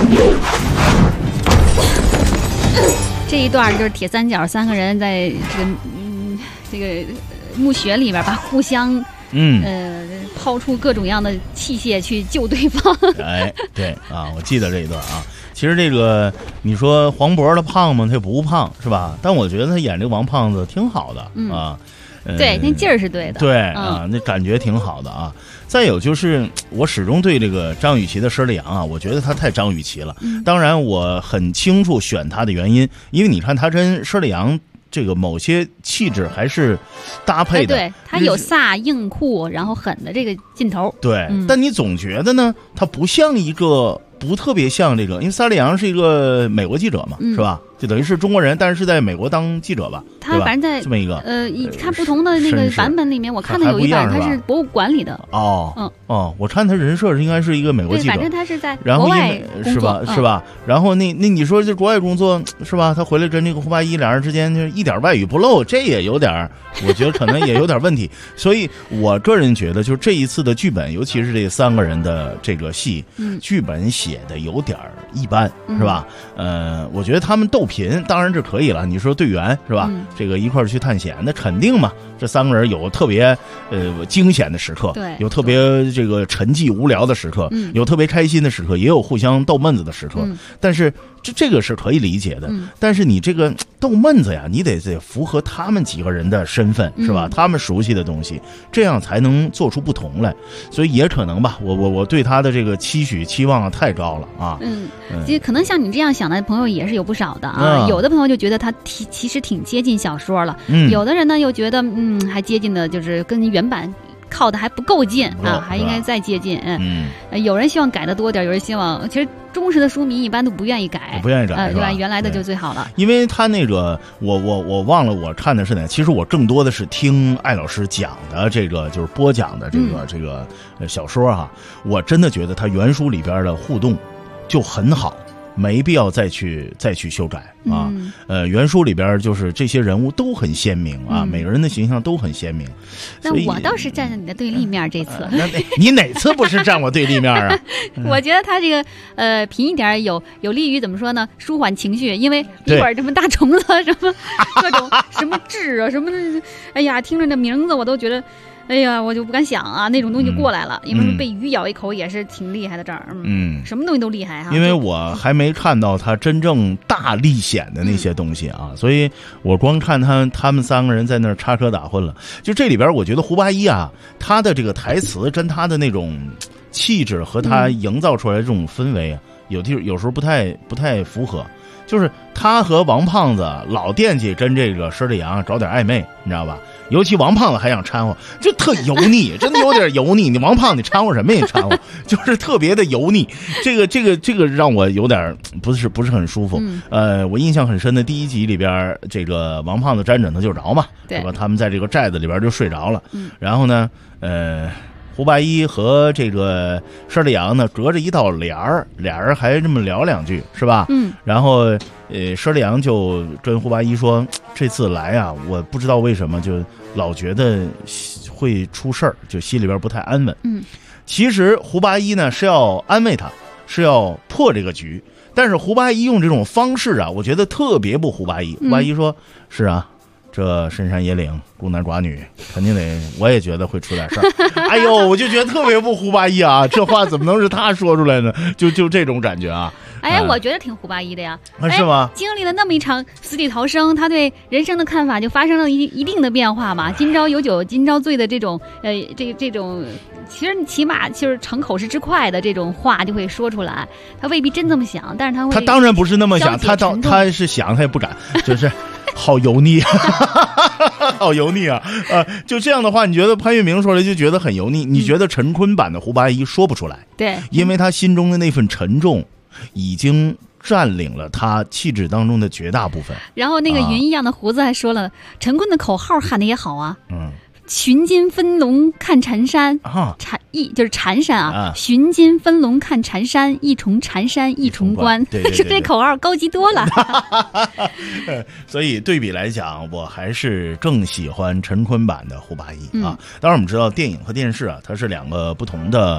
这一段就是铁三角3个人在这个墓穴里边吧，互相抛出各种样的器械去救对方。 哎，对啊，我记得这一段啊。其实这个你说黄渤他胖吗？他也不胖是吧？但我觉得他演这个王胖子挺好的啊。 对，那劲儿是对的。 对啊，那感觉挺好的啊。再有就是，我始终对这个张雨绮的佘丽阳啊，我觉得她太张雨绮了。当然，我很清楚选她的原因，因为你看她跟佘丽阳这个某些气质还是搭配的。 对，她有飒硬酷，然后狠的这个劲头。 对，但你总觉得呢，她不像一个。不特别像这个，因为佘丽阳是一个美国记者嘛，是吧？就等于是中国人，但是在美国当记者吧。 他反正在这么一个你看不同的那个版本里面，我看到有一版他是博物馆里的。 我看他人设应该是一个美国记者， 反正他是在国外工作， 是吧？然后那你说这国外工作是吧？他回来跟这个胡八一俩人之间就一点外语不漏，这也有点，我觉得可能也有点问题。所以我个人觉得，就是这一次的剧本，尤其是这3个人的这个戏，剧本写的有点一般，是吧？我觉得他们斗贫当然是可以了。你说队员是吧？这个一块儿去探险，那肯定嘛。这3个人有特别惊险的时刻，有特别这个沉寂无聊的时刻，有特别开心的时刻，也有互相逗闷子的时刻。但是这个是可以理解的。但是你这个逗闷子呀，你得符合他们几个人的身份，是吧？他们熟悉的东西，这样才能做出不同来。所以也可能吧，我对他的这个期望太高了啊。 其实可能像你这样想的朋友也是有不少的啊。有的朋友就觉得他其实挺接近小说了，有的人呢又觉得还接近的就是跟原版靠的还不够近啊，还应该再接近。有人希望改的多点，有人希望，其实忠实的书迷一般都不愿意改，对吧？原来的就最好了。 因为他那个我忘了我看的是哪，其实我更多的是听艾老师讲的这个就是播讲的这个小说哈，我真的觉得他原书里边的互动就很好。没必要再去修改啊。原书里边就是这些人物都很鲜明啊，每个人的形象都很鲜明。 那我倒是站在你的对立面这次。 你哪次不是站我对立面啊？ 我觉得他这个平一点有利于怎么说呢？舒缓情绪，因为一会儿什么大虫子什么各种什么痣啊什么，哎呀，听着这名字我都觉得。哎呀，我就不敢想啊，那种东西过来了，因为被鱼咬一口也是挺厉害的这儿，什么东西都厉害哈。 因为我还没看到他真正大历险的那些东西啊，所以我光看他们3个人在那儿插科打诨了。就这里边，我觉得胡八一啊，他的这个台词跟他的那种气质和他营造出来的这种氛围啊，有时候不太符合。就是他和王胖子老惦记跟这个佘丽阳找点暧昧，你知道吧？尤其王胖子还想掺和，就特油腻，真的有点油腻。你王胖子你掺和什么也掺和，就是特别的油腻。这个让我有点不是很舒服。我印象很深的第1集里边，这个王胖子沾枕头就着嘛，对吧？他们在这个寨子里边就睡着了。然后呢，胡八一和这个佘丽阳呢隔着一道帘儿，俩人还这么聊2句，是吧？然后佘丽阳就跟胡八一说，这次来啊，我不知道为什么就老觉得会出事儿，就心里边不太安稳。其实胡八一呢是要安慰他，是要破这个局，但是胡八一用这种方式啊，我觉得特别不胡八一。胡八一说：“是啊。”这深山野岭孤男寡女肯定得，我也觉得会出点事儿。哎呦，我就觉得特别不胡八一啊，这话怎么能是他说出来呢？就这种感觉啊。 我觉得挺胡八一的呀。 是吗？ 经历了那么一场死里逃生，他对人生的看法就发生了一定的变化嘛。今朝有酒今朝醉的这种这种，其实起码就是逞口是之快的这种话就会说出来。他未必真这么想，但是他当然不是那么想，他是想他也不敢，就是。好油腻，好油腻啊！就这样的话，你觉得潘粤明说来就觉得很油腻？你觉得陈坤版的胡八一说不出来？ 对， 因为他心中的那份沉重，已经占领了他气质当中的绝大部分。 然后那个云一样的胡子还说了，陈坤的口号喊的也好啊。寻金分龙看缠山就是缠山啊，寻金分龙看缠山，一重缠山一重关，是这口号高级多了。 所以对比来讲，我还是更喜欢陈坤版的胡八一啊。当然我们知道电影和电视啊，它是2个不同的一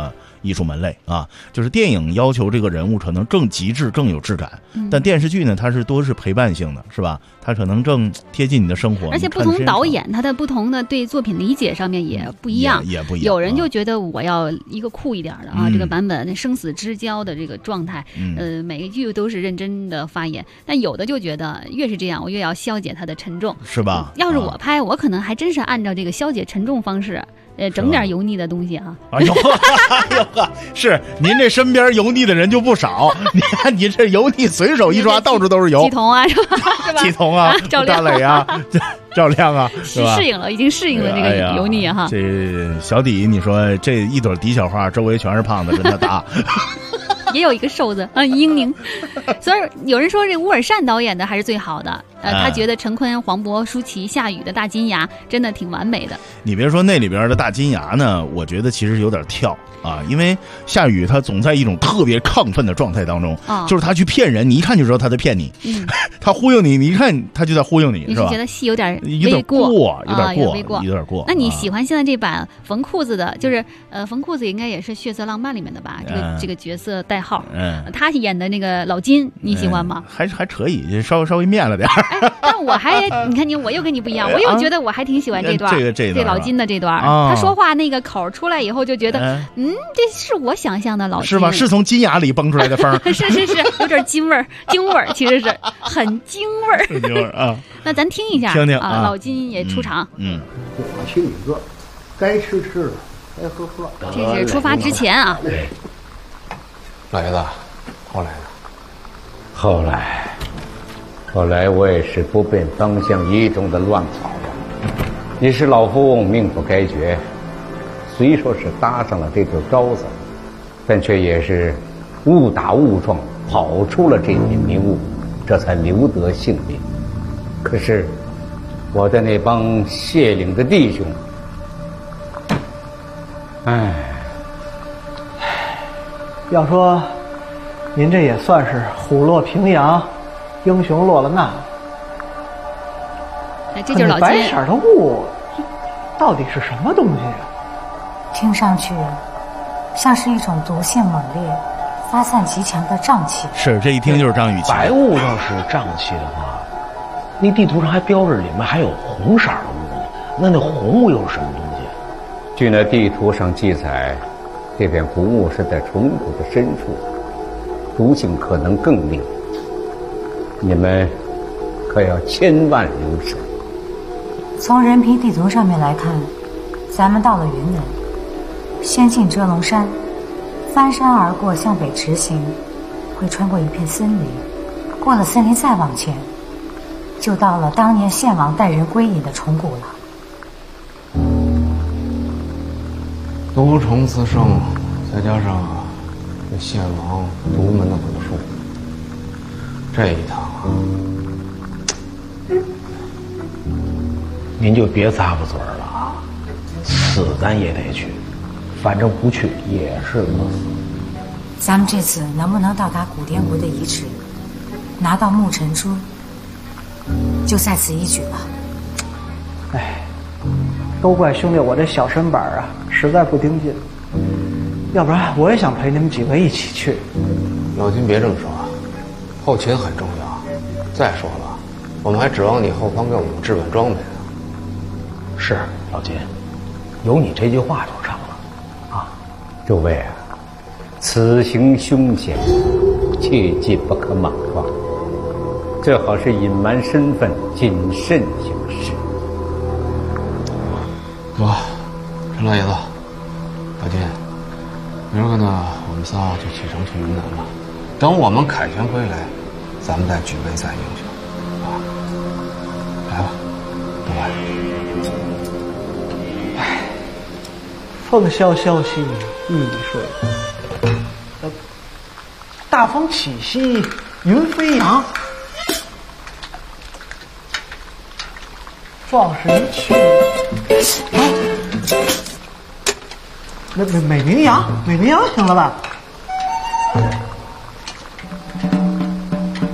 艺术门类啊。就是电影要求这个人物可能更极致、更有质感，但电视剧呢，它是多是陪伴性的，是吧？它可能更贴近你的生活。 而且不同导演他的不同的对作品理解上面也不一样， 也不一样。 有人就觉得我要一个酷一点的啊，这个版本生死之交的这个状态，每一句都是认真的发言。但有的就觉得越是这样，我越要消解它的沉重， 是吧？ 要是我拍，我可能还真是按照这个消解沉重方式。整点油腻的东西啊！ 哎呦，是您这身边油腻的人就不少。你看你这油腻随手一抓，到处都是油。 季彤啊，是吧？ 季彤啊， 赵亮大磊啊，赵亮啊，是吧？ 适应了，已经适应了这个油腻哈。 这小底，你说这一朵底小花，周围全是胖子，跟他打。 也有一个瘦子啊，英宁。所以有人说这乌尔善导演的还是最好的，他觉得陈坤、黄渤、舒淇、夏雨的大金牙真的挺完美的。 你别说那里边的大金牙呢，我觉得其实有点跳啊，因为夏雨他总在一种特别亢奋的状态当中，就是他去骗人，你一看就知道他在骗你，他忽悠你，你一看他就在忽悠你， 是吧？你是觉得戏有点过，有点过。 那你喜欢现在这版缝裤子的，就是缝裤子应该也是《血色浪漫》里面的吧？这个角色代号，他演的那个老金，你喜欢吗？ 还可以，稍微面了点。 但我还你看我又跟你不一样，我又觉得我还挺喜欢这段，这老金的这段，他说话那个口出来以后就觉得，这是我想象的老金， 是吧？是从金牙里崩出来的风， 是，有点京味儿，其实是很京味儿啊。那咱听一下啊，老金也出场。 我亲你个，该吃了，该喝。 这是出发之前啊。 老爷子，后来呢？后来我也是不辨方向一中的乱跑了。你是老夫命不该绝，虽说是搭上了这座招子，但却也是误打误撞跑出了这片迷雾，这才留得性命。可是我的那帮谢岭的弟兄， 要说您这也算是虎落平阳，英雄落了难。 这就是老金。 白色的雾，这到底是什么东西啊？ 听上去像是一种毒性猛烈、发散极强的瘴气。 是，这一听就是张雨绮。 白雾要是瘴气的话，那地图上还标着里面还有红色的雾呢。那红雾又是什么东西？据那地图上记载，这片古雾是在虫谷的深处，毒性可能更烈。你们可要千万留神。 从人皮地图上面来看，咱们到了云南，先进遮龙山，翻山而过向北直行，会穿过一片森林，过了森林再往前，就到了当年献王带人归隐的虫谷了。 毒虫滋生，再加上这献王独门的蛊术，这一趟啊，您就别咂巴嘴了啊！死咱也得去，反正不去也是饿死。 咱们这次能不能到达古滇国的遗址，拿到木尘珠，就在此一举了。 都怪兄弟我这小身板啊，实在不顶劲。要不然我也想陪你们几个一起去。 老金别这么说，后勤很重要。再说了，我们还指望你后方给我们置办装备呢。是老金，有你这句话就成了啊！诸位啊，此行凶险，切记不可莽撞，最好是隐瞒身份，谨慎行事。得，陈老爷子，老金，明儿个呢，我们仨就启程去云南了。等我们凯旋归来，咱们再举杯赞英雄，啊！来吧，各位。 风萧萧兮易水，大风起兮云飞扬。壮士一去，那美名扬行了吧？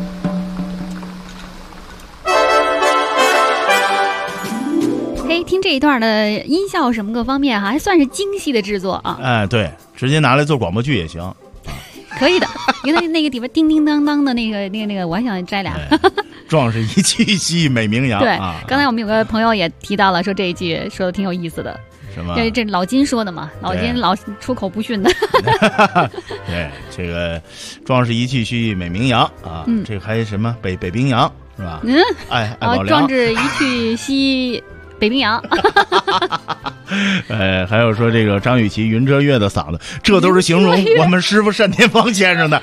听这这一段的音效什么各方面还算是精细的制作啊。 哎，对，直接拿来做广播剧也行。 可以的，因为那个地方叮叮当当的那个，我还想摘俩。 壮士一去兮美名扬。 对，刚才我们有个朋友也提到了，说这一句说的挺有意思的。 什么？ 这老金说的嘛，老金老出口不逊的。 对，这个壮士一去兮美名扬啊，这个还什么北冰洋是吧？爱宝良。 壮志一去兮北冰洋。 还有说这个张雨绮云遮月的嗓子，这都是形容我们师傅单田芳先生的。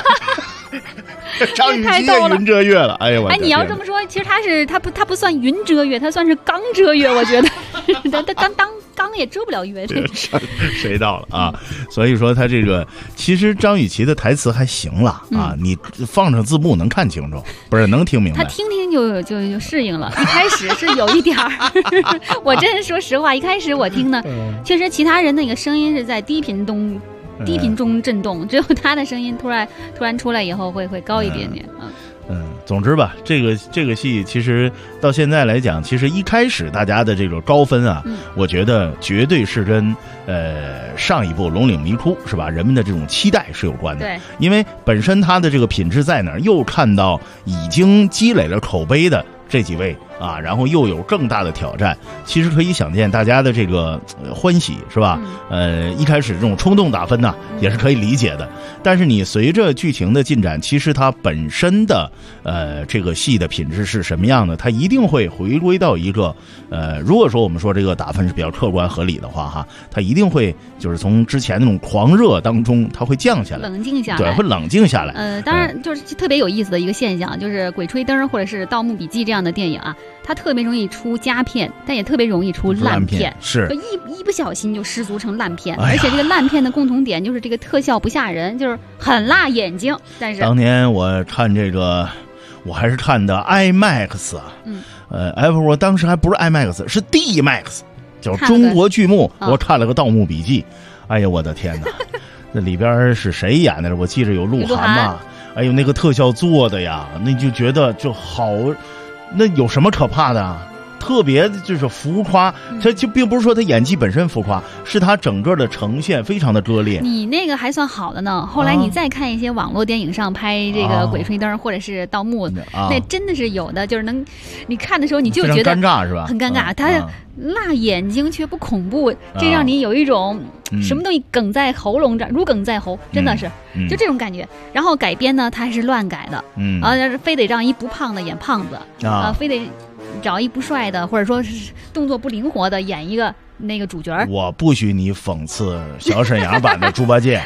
张雨绮也云遮月了，哎呀我！ 你要这么说，其实他不算云遮月，他算是刚遮月，我觉得他刚也遮不了月。 谁到了啊？所以说他这个其实张雨绮的台词还行了啊，你放上字幕能看清楚，不是能听明白。 他听就适应了，一开始是有一点儿。我真说实话，一开始我听呢，确实其他人那个声音是在低频中震动，只有他的声音突然出来以后会高一点点。 总之吧，这个戏其实到现在来讲，其实一开始大家的这个高分啊，我觉得绝对是跟上一部《龙岭迷窟》是吧，人们的这种期待是有关的。 对， 因为本身它的这个品质在哪儿，又看到已经积累了口碑的这几位啊，然后又有更大的挑战，其实可以想见大家的这个欢喜是吧？一开始这种冲动打分呢，也是可以理解的。但是你随着剧情的进展，其实它本身的这个戏的品质是什么样的？它一定会回归到一个如果说我们说这个打分是比较客观合理的话哈，它一定会就是从之前那种狂热当中，它会降下来， 冷静下来， 对，会冷静下来。 当然就是特别有意思的一个现象，就是《鬼吹灯》或者是《盗墓笔记》这样的电影啊，它特别容易出佳片，但也特别容易出烂片， 是一不小心就失足成烂片。而且这个烂片的共同点就是这个特效不吓人，就是很辣眼睛。但是当年我看这个，我还是看的 IMAX 啊，我当时还不是 IMAX， 是 DMAX， 叫中国剧目。我看了个《盗墓笔记》，哎呀，我的天哪！那里边是谁演的？我记着有鹿晗嘛。哎呦，那个特效做的呀，那就觉得就好，那有什么可怕的啊？特别就是浮夸，他就并不是说他演技本身浮夸，是他整个的呈现非常的割裂。 你那个还算好的呢，后来你再看一些网络电影上拍这个鬼吹灯或者是盗墓，那真的是有的，就是你看的时候你就觉得尴尬是吧？ 很尴尬，他辣眼睛却不恐怖，这让你有一种什么东西梗在喉咙这儿，如鲠在喉，真的是就这种感觉。然后改编呢，他还是乱改的，非得让一不胖的演胖子啊，非得找一不帅的，或者说是动作不灵活的演一个那个主角。 我不许你讽刺小沈阳版的猪八戒。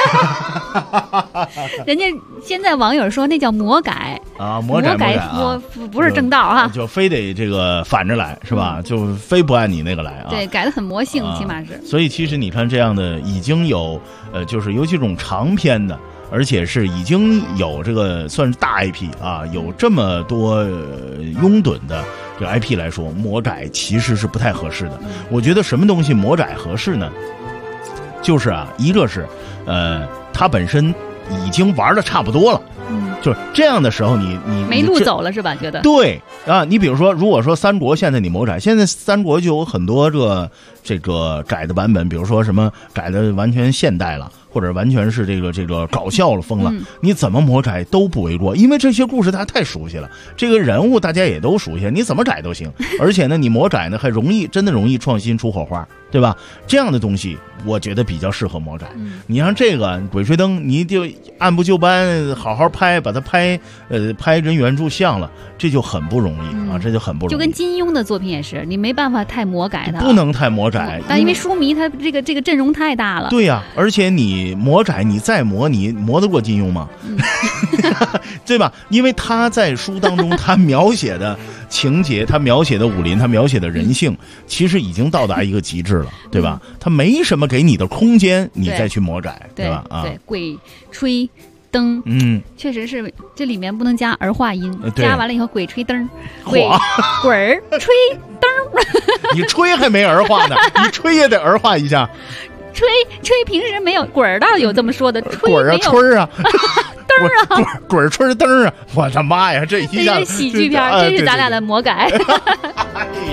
人家现在网友说那叫魔改啊，魔改不是正道哈， 就非得这个反着来是吧？就非不按你那个来啊。 对，改得很魔性，起码是。 所以其实你看这样的已经有就是尤其这种长篇的。而且是已经有这个算是大 IP 啊，有这么多拥趸的这个 IP 来说，魔改其实是不太合适的。我觉得什么东西魔改合适呢？就是啊，一个是它本身已经玩的差不多了，就是这样的时候你没路走了是吧？觉得对啊，你比如说，如果说三国现在你魔改，现在三国就有很多这个改的版本，比如说什么改的完全现代了。或者完全是这个搞笑了疯了，你怎么魔改都不为过，因为这些故事大家太熟悉了，这个人物大家也都熟悉，你怎么改都行。而且呢，你魔改呢还真的容易创新出火花，对吧？这样的东西我觉得比较适合魔改。你像这个《鬼吹灯》，你就按部就班好好拍，把它拍跟原著像了，这就很不容易啊，这就很不容易。 就跟金庸的作品也是，你没办法太魔改它， 不能太魔改。 但因为书迷他这个阵容太大了。 对呀，而且你魔改，你再魔，你魔得过金庸吗？对吧？因为他在书当中，他描写的情节，他描写的武林，他描写的人性，其实已经到达一个极致了，对吧？他没什么给你的空间，你再去魔改，对吧？啊， 对，鬼吹灯，确实是这里面不能加儿化音，加完了以后鬼吹灯，鬼儿吹灯， 你吹还没儿化呢，你吹也得儿化一下。 吹平时没有，滚儿倒有这么说的，吹滚啊，吹啊， 灯啊， 滚吹灯啊！我的妈呀，这一下喜剧片，这是咱俩的魔改。 哎呀。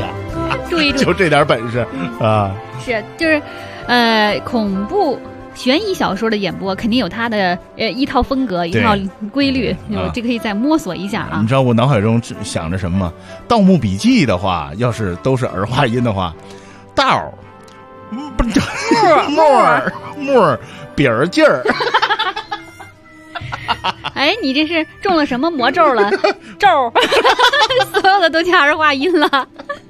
注意， 就这点本事啊！ 是，就是恐怖悬疑小说的演播肯定有它的一套风格，一套规律，这可以再摸索一下啊。 你知道我脑海中想着什么吗？《盗墓笔记》的话，要是都是儿化音的话，道不木笔儿劲儿。 哎，你这是中了什么魔咒了？咒，所有的都加儿化音了。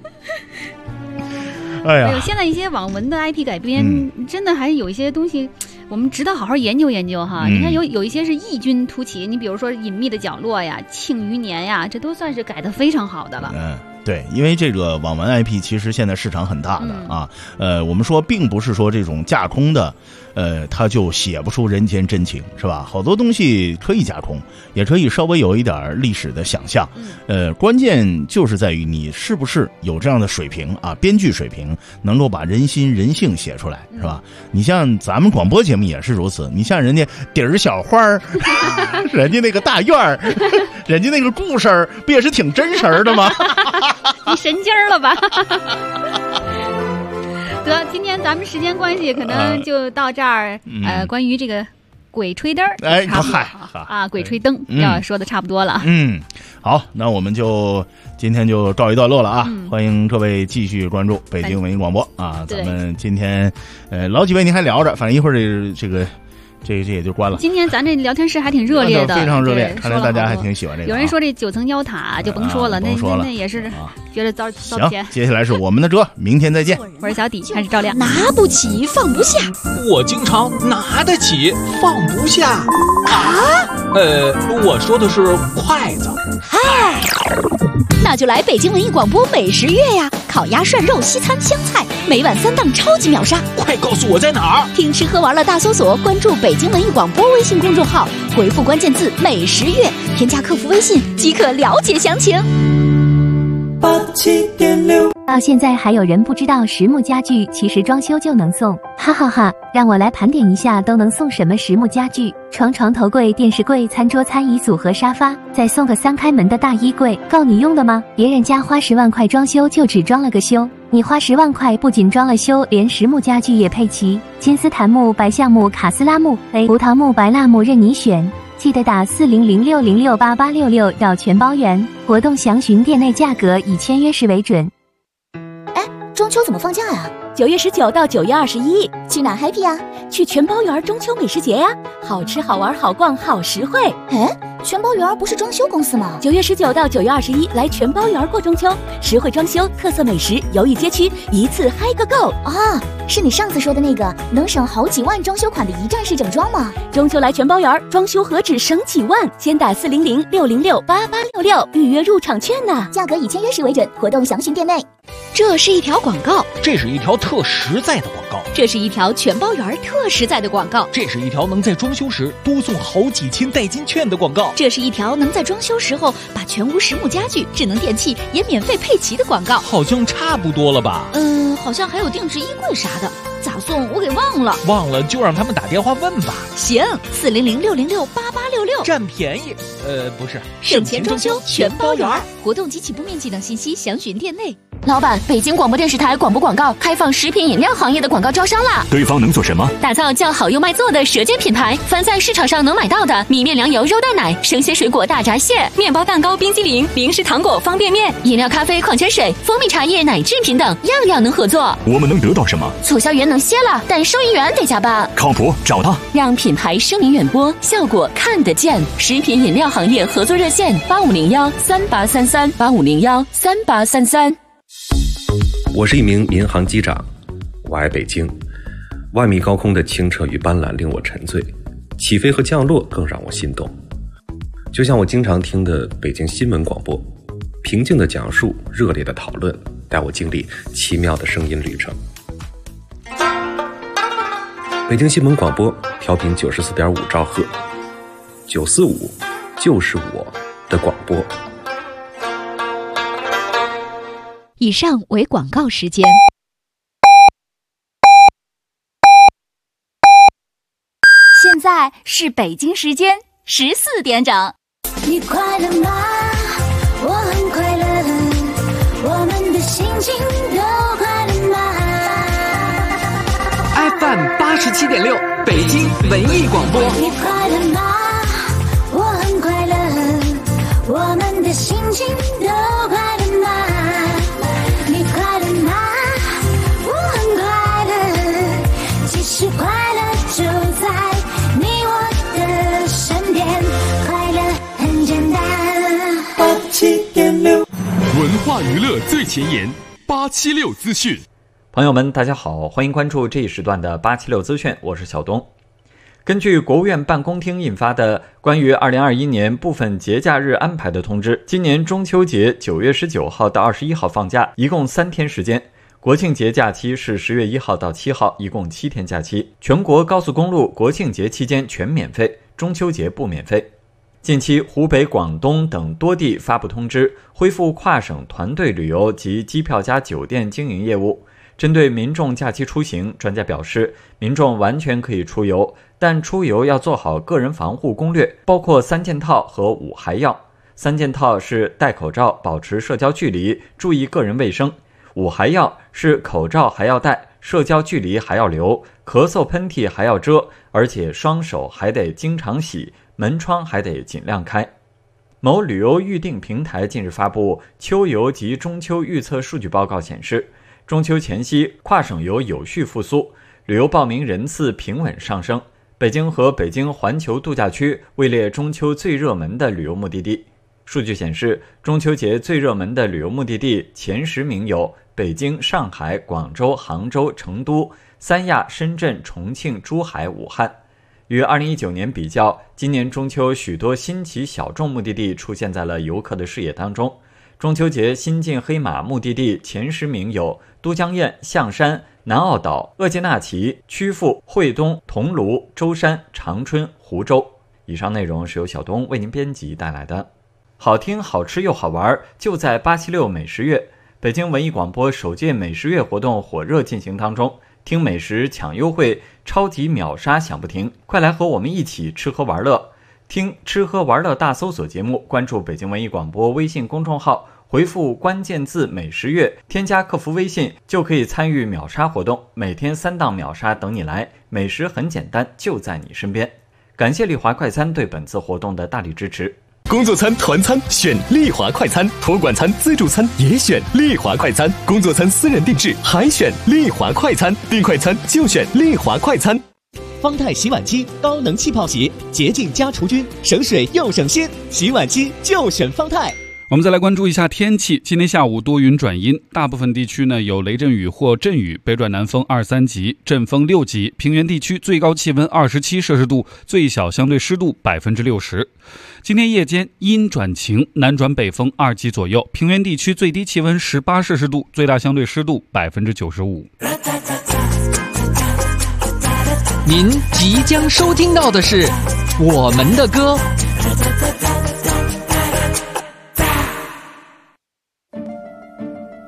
哎呀， 现在一些网文的 IP 改编，真的还有一些东西，我们值得好好研究研究哈。你看有一些是异军突起，你比如说《隐秘的角落》呀，《庆余年》呀，这都算是改得非常好的了。 对，因为这个网文 IP 其实现在市场很大的啊。我们说并不是说这种架空的，它就写不出人间真情，是吧？好多东西可以架空，也可以稍微有一点历史的想象。关键就是在于你是不是有这样的水平啊，编剧水平能够把人心人性写出来，是吧？你像咱们广播节目也是如此，你像人家底儿小花儿，人家那个大院儿，人家那个故事儿，不也是挺真实的吗？ 你神经了吧？得，今天咱们时间关系，可能就到这儿。关于这个鬼吹灯， 哎， 鬼吹灯要说的差不多了。 好，那我们就今天就告一段落了啊！欢迎各位继续关注北京文艺广播啊！咱们今天老几位您还聊着，反正一会儿这也就关了。 今天咱这聊天室还挺热烈的， 非常热烈，看来大家还挺喜欢这个。 有人说这9层妖塔就甭说了，那也是觉得遭行，接下来是我们的哲，明天再见。 我是小底，还是赵亮。 拿不起放不下， 我经常拿得起放不下啊。 我说的是筷子。 嗨，那就来北京文艺广播美食月呀！烤鸭、涮肉、西餐、湘菜，每晚3档超级秒杀。 快告诉我在哪儿！ 听吃喝玩乐大搜索，关注北京文艺广播微信公众号，回复关键字美食月，添加客服微信即可了解详情。 87.6。到现在还有人不知道实木家具其实装修就能送，哈哈哈！让我来盘点一下都能送什么实木家具：床、头柜、电视柜、餐桌、餐椅组和沙发，再送个3开门的大衣柜，够你用的吗？别人家花10万块装修就只装了个修，你花10万块不仅装了修，连实木家具也配齐，金丝檀木、白橡木、卡斯拉木、葡萄木、白蜡木任你选。记得打4006068866要全包圆，活动详询店内价格，以签约时为准。 哎，中秋怎么放假呀？9月19到9月21，去哪 happy 呀？去全包园中秋美食节呀！好吃好玩好逛好实惠。哎，全包园不是装修公司吗？9月19到9月21来全包园过中秋，实惠装修，特色美食，游艺街区，一次嗨个够啊！是你上次说的那个能省好几万装修款的一站式整装吗？ 中秋来全包园，装修何止省几万？先打4006068866预约入场券呢， 价格以签约时为准，活动详询店内。 这是一条广告， 这是一条特实在的广告， 这是一条全包园特实在的广告， 这是一条能在装修时多送好几千代金券的广告， 这是一条能在装修时候把全屋实木家具、智能电器也免费配齐的广告。 好像差不多了吧？ 好像还有定制衣柜啥的，咋送我给忘了。 忘了就让他们打电话问吧。 行，4006068866， 占便宜。不是， 省钱装修全包圆。活动及起步面积等信息详询店内。 老板，北京广播电视台广播广告开放食品饮料行业的广告招商啦！ 对方能做什么？ 打造叫好又卖座的舌尖品牌，凡在市场上能买到的米面粮油肉蛋奶、生鲜水果大闸蟹、面包蛋糕冰激凌、零食糖果方便面、饮料咖啡矿泉水、蜂蜜茶叶奶制品等，样样能合作。 我们能得到什么？ 促销员能歇了，但收银员得加班。 靠谱，找他， 让品牌声名远播，效果看得见。食品饮料行业合作热线8501383385013833。 我是一名民航机长，我爱北京。万米高空的清澈与斑斓令我沉醉，起飞和降落更让我心动。就像我经常听的北京新闻广播，平静的讲述，热烈的讨论，带我经历奇妙的声音旅程。北京新闻广播调频94.5兆赫，945就是我的广播。 以上为广告时间。 现在是北京时间14点整。 你快乐吗？我很快乐，我们的心情都快乐吗 ？FM 87.6，北京文艺广播。 你快乐吗？我很快乐，我们的心情都快乐吗？你快乐吗？我很快乐，其实快乐就在你我的身边，快乐很简单。 87.6，文化娱乐最前沿，876资讯。 朋友们，大家好，欢迎关注这一时段的876资讯，我是小东。根据国务院办公厅印发的关于2021年部分节假日安排的通知，今年中秋节9月19号到21号放假，一共3天时间；国庆节假期是10月1号到7号，一共7天假期。全国高速公路国庆节期间全免费，中秋节不免费。近期，湖北、广东等多地发布通知，恢复跨省团队旅游及机票加酒店经营业务。针对民众假期出行，专家表示，民众完全可以出游，但出游要做好个人防护攻略，包括3件套和5还要。3件套是戴口罩、保持社交距离、注意个人卫生；5还要是口罩还要戴、社交距离还要留、咳嗽喷嚏还要遮，而且双手还得经常洗，门窗还得尽量开。某旅游预订平台近日发布秋游及中秋预测数据报告显示，中秋前夕跨省游有序复苏，旅游报名人次平稳上升。北京和北京环球度假区位列中秋最热门的旅游目的地。数据显示，中秋节最热门的旅游目的地前10名有北京、上海、广州、杭州、成都、三亚、深圳、重庆、珠海、武汉。与2019年比较，今年中秋许多新奇小众目的地出现在了游客的视野当中。中秋节新晋黑马目的地前10名有都江堰、象山、南澳岛、厄济纳旗、曲阜、惠东、桐庐、舟山、长春、湖州。以上内容是由小东为您编辑带来的。好听、好吃又好玩，就在876美食月。北京文艺广播首届美食月活动火热进行当中，听美食抢优惠，超级秒杀响不停，快来和我们一起吃喝玩乐。听吃喝玩乐大搜索节目，关注北京文艺广播微信公众号，回复关键字美食月，添加客服微信就可以参与秒杀活动，每天3档秒杀等你来，美食很简单，就在你身边。感谢丽华快餐对本次活动的大力支持。 工作餐、团餐选丽华快餐，托管餐、自助餐也选丽华快餐，工作餐私人定制还选丽华快餐，订快餐就选丽华快餐。 方太洗碗机高能气泡洗，洁净加除菌，省水又省心，洗碗机就选方太。 我们再来关注一下天气。今天下午多云转阴，大部分地区呢有雷阵雨或阵雨，北转南风2、3级，阵风6级。平原地区最高气温27摄氏度，最小相对湿度60%。今天夜间阴转晴，南转北风2级左右，平原地区最低气温18摄氏度，最大相对湿度95%。 您即将收听到的是我们的歌。